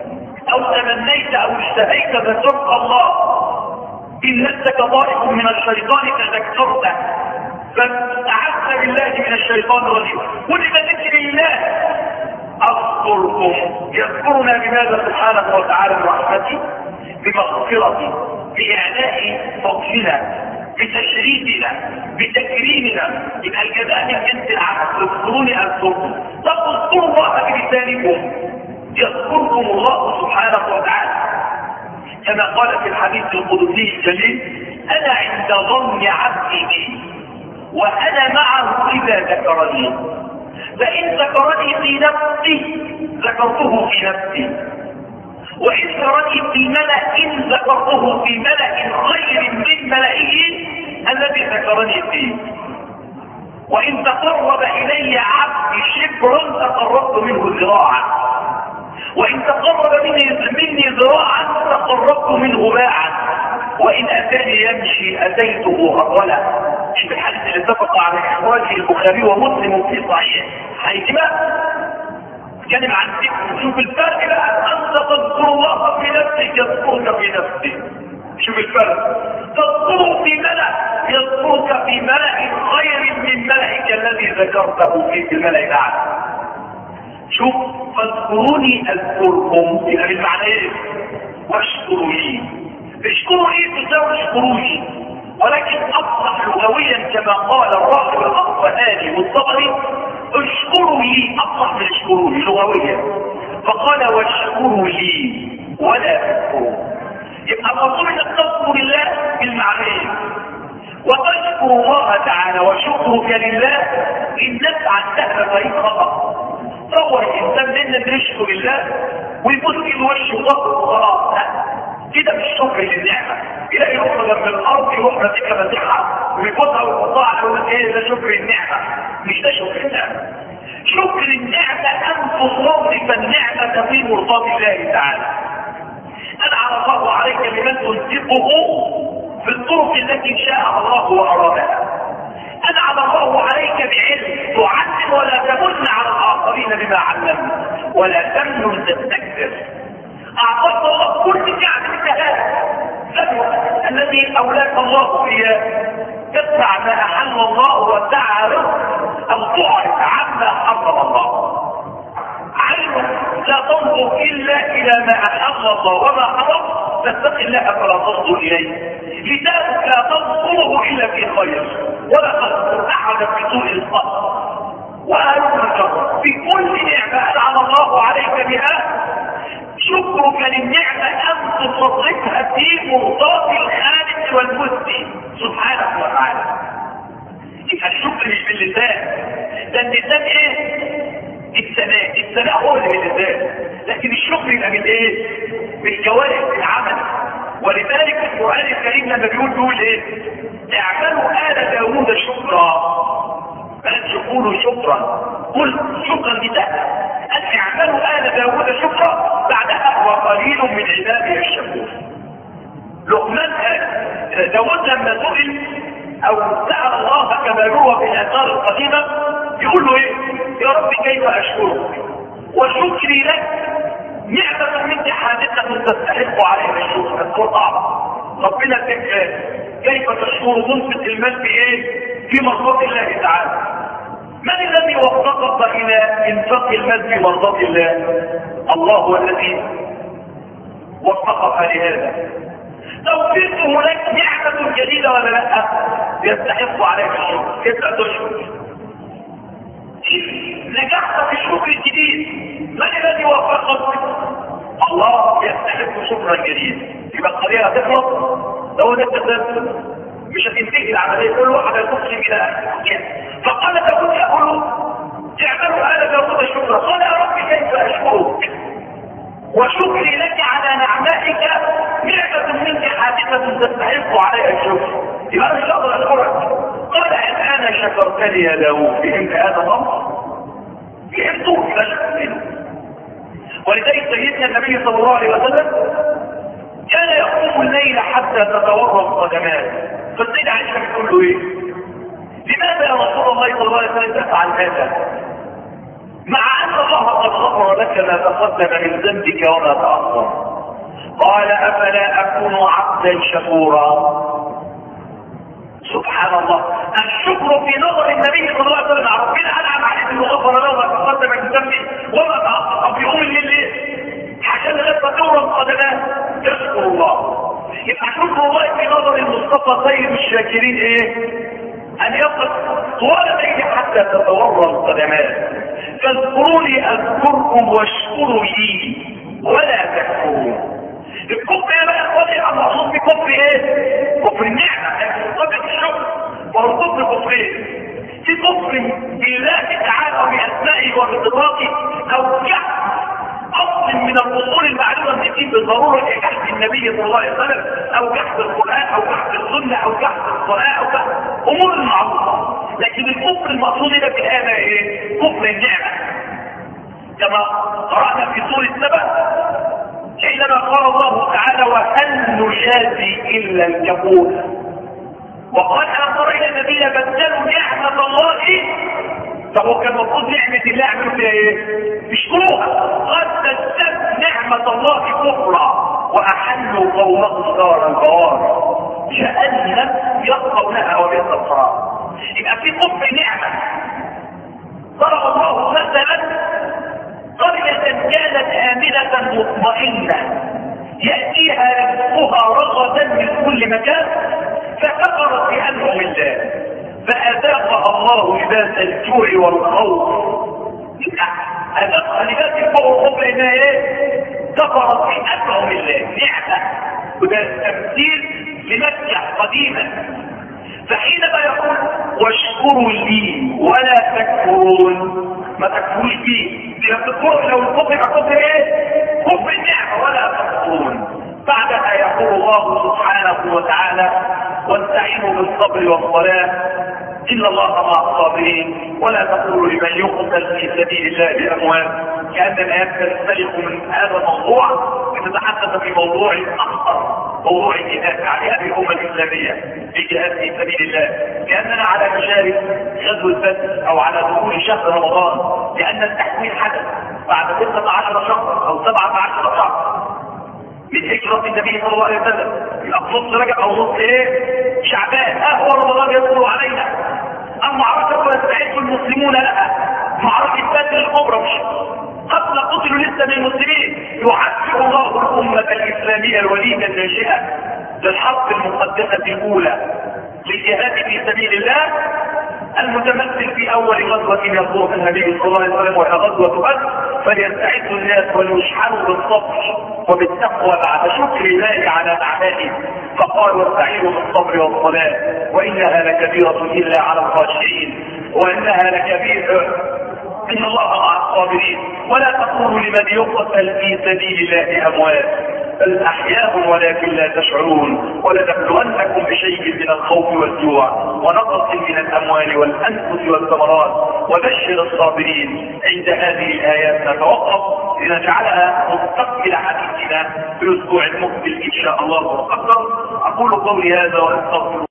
او تمنيت او اشتهيت ذكرت الله، ان نفسك ضائق من الشيطان تذكرته فاستعذت بالله من الشيطان الرجيم. ولما ذكر الله اذكركم. يذكرنا بماذا سبحانه وتعالى؟ برحمته، بمغفرته، باعلاء فضلنا، بتشريفنا، بتكريمنا. يبقى الجزاء من جنس العمل. اذكروني اذكركم. طب اذكروا الله بلسانكم يذكركم الله سبحانه وتعالى كما قال في الحديث القدسي الجليل: انا عند ظن عبدي بي وانا معه اذا ذكرني، فان ذكرني في نفسي ذكرته في نفسي، وان ذكرني في ملأ ذكرته في ملأ خير من ملئه الذي ذكرني فيه، وان تقرب الي عبدي شبرا تقربت منه ذراعا، وان تقرب مني مني ذراعا تقربت منه باعا، وان اتاني يمشي اتيته هرولا. شوف الحديث اللي اتفق على اخراجه البخاري ومسلم في صحيح. هيجمع اتكلم عن ذكر. شوف الفرق بقى، انت تذكر الله في نفسك يذكرك في نفسك. شوف الفرق، تذكره في ملأ يذكرك في ملأ خير من ملئك الذي ذكرته في الملأ الاعلى. شوف، فاذكروني اذكركم. يبقى بالمعنى ايه؟ واشكروا لي. اشكروا لي تساوي اشكروني، ولكن اصبح لغويا كما قال الراغب الاصفهاني والطبري: اشكروا لي اصبح من اشكروا لي لغويا، فقال واشكروا لي ولا تكفروا. يبقى المطلوب انك تذكر الله بالمعنيين وتشكر الله تعالى، وشكرك لله الناس عندها طريق خطا. تصور الانسان منا بيشكر الله ويبص ايده وشه وظهره وخلاص، لا، كده مش شكر للنعمه. يلاقي يخرج من الارض يروح ماسكها مسيحها ويبصها ويحطها يقول لك ايه ده شكر النعمه؟ مش ده شكر النعمه. شكر النعمه ان تصرف النعمه في مرضاه الله تعالى. انعم الله عليك بمن تنفقه في الطرق التي شاء الله وارادها. انعم الله عليك بعلم تعلم ولا تمن على الاخرين بما علمت ولا تمنن تستكثر. اعطاك الله كل نعمه هذا الذي اولاك الله اياه. تدفع ما احل الله وتعرف او تعرف عما حرم الله. علمك لا تنظر الا الى ما احل الله وما حرم تتقي الله فلا تصدر اليه. لسانك لا تنصره الا في خير، ولا تذكر احدا بسوء القصد. وأهلك في كل نعمة أنعم الله عليك بها شكرك للنعمة أن تصرفها في مرضاة الخالق والمسلم سبحانه وتعالى. يبقى الشكر مش باللسان، ده اللسان ايه؟ الثناء، الثناء هو اللي باللسان، لكن الشكر يبقى بالايه؟ بالجوارح، بالعمل. ولذلك القرآن الكريم لما بيقول بيقول ايه؟ اعملوا آل داوود شكرا، بل تقولوا شكرا، قل شكرا لله أن اعملوا آل داوود شكرا، بعدها وقليل من عبادي الشكور. لقمان داوود لما سئل او سأل الله كما يروى في الآثار القديمة يقول له ايه؟ يا رب كيف اشكرك وشكري لك نعمة منك حادثة تستحق عليها الشكر. القرآن ربنا كيف تشكر منفق المال في ايه؟ في مرضات الله تعالى. من الذي وفقك الى انفاق المال في مرضات الله؟ الله هو الذي وفقك لهذا. توفيقه لك نعمة جديدة ولا لا؟ يستحق عليك الشكر، يبقى تشكر. نجحت في الشكر الجديد، من الذي وفقك؟ الله يستحق شكرا جديدا. يبقى القضية هتخلص لو ده التسلسل، مش هتنتهي العملية، كل واحد هيخش الى فقال داود يقول اعملوا آل داود شكرا. قال يا رب كيف اشكرك وشكري لك على نعمائك نعمة منك حادثة تستحق عليها الشكر. يبقى انا مش هقدر اشكرك. قال الان شكرتني يا داود. فهمت هذا الامر؟ فهمتوه فشكرتني. ولذلك سيدنا النبي صلى الله عليه وسلم كان يقوم الليل حتى تتورم قدماه. فالسيدة عائشة بتقول له ايه؟ لماذا يا رسول الله صلى الله عليه وسلم تفعل هذا؟ مع ان الله قد غفر لك ما تقدم من ذنبك وما تأخر. قال افلا اكون عبدا شكورا. سبحان الله، الشكر في نظر النبي صلى الله عليه وسلم ربنا انعم عليه انه غفر له ما تقدم من ذنبه وما تأخر. طب يقوم الليل ليه؟ عشان لما تورم قدماه يشكر الله. يبقى شكر الله في نظر المصطفى سيد الشاكرين ايه؟ ان يقف طوال الليل حتى تتورم قدماه. فاذكروني اذكركم واشكروا لي ولا تكفرون. الكفر يا بقى اخواتي على المقصود بكفر ايه؟ كفر النعمه، لكن طبيعه الشكر وهو كفر كفرين. في كفر بالله تعالى وباسمائه وبصفاته او جحد اصل من الاصول المعلومه من الدين بالضروره كجحد النبي صلى الله عليه وسلم او جحد القران او جحد السنه او جحد الصلاه او جحد امور معروفه. لكن الكفر المقصود هنا في الايه ايه؟ كفر النعمه. كما قرانا في سوره سبأ حينما قال الله تعالى وهل نجازي الا الكفور. وقال ألم تر الى الذين بدلوا نعمه الله. فهو كان المفروض نعمه الله يعملوا فيها ايه؟ يشكروها. قد تزداد نعمه الله كفرا واحلوا قومهم دار البوار جهنم يلقوا لها وبئس القرار. يبقى في كفر نعمه. ضرب الله مثلا قرية كانت آمنة مطمئنة يأتيها رزقها رغدا من كل مكان فكفرت بأنعم الله فأذاقها الله لباس الجوع والخوف. أذاقها لباس الجوع والخوف لأنها إيه؟ كفرت بأنعم الله نعمة. وده تمثيل لمسيح قديما. فحينما يقول واشكروا لي ولا تكفرون ما تكفروش فيه. لو الكفر كفر ايه؟ كفر النعمه ولا تكفرون. بعدها يقول الله سبحانه وتعالى واستعينوا بالصبر والصلاه ان الله مع الصابرين ولا تقولوا لمن يقتل في سبيل الله باموال. كان الايات تنسلخ من هذا الموضوع لتتحدث في موضوع اخطر، موضوع الجهاد عليها الامه الاسلاميه في جهاد في سبيل الله. كاننا على مشارف غزوه بدر او على دخول شهر رمضان، لان التحويل حدث بعد ستة عشر شهرا او سبعة عشر شهرا من هجرة النبي صلى الله عليه وسلم. يبقى نص رجب او نص ايه؟ شعبان. ها هو رمضان يدخل علينا. المعركة ويستعد المسلمون لها معركة بدر الكبرى. مش قبل قتلوا لسه من المسلمين يعذب الله الأمة الإسلامية الوليدة الناشئة للحرب المقدسة الأولى للجهاد في سبيل الله المتمثل في أول غزوة يقوم النبي صلى الله عليه وسلم وهي غزوة بدر، فليستعد الناس وليشحنوا بالصبر وبالتقوى بعد شكر الله على أعدائه، فقال واستعينوا بالصبر والصلاة وإنها لكبيرة إلا على الخاشعين وإنها لكبيرة إن الله مع الصابرين. ولا تقولوا لمن يقتل في سبيل الله أموات بل أحياء ولكن لا تشعرون. ولنبلونكم بشيء من الخوف والجوع ونقص من الأموال والأنفس والثمرات وبشر الصابرين. عند هذه الآيات نتوقف لنجعلها مستقبل حديثنا في الأسبوع المقبل إن شاء الله وقدر. أقول قولي هذا وأستغفر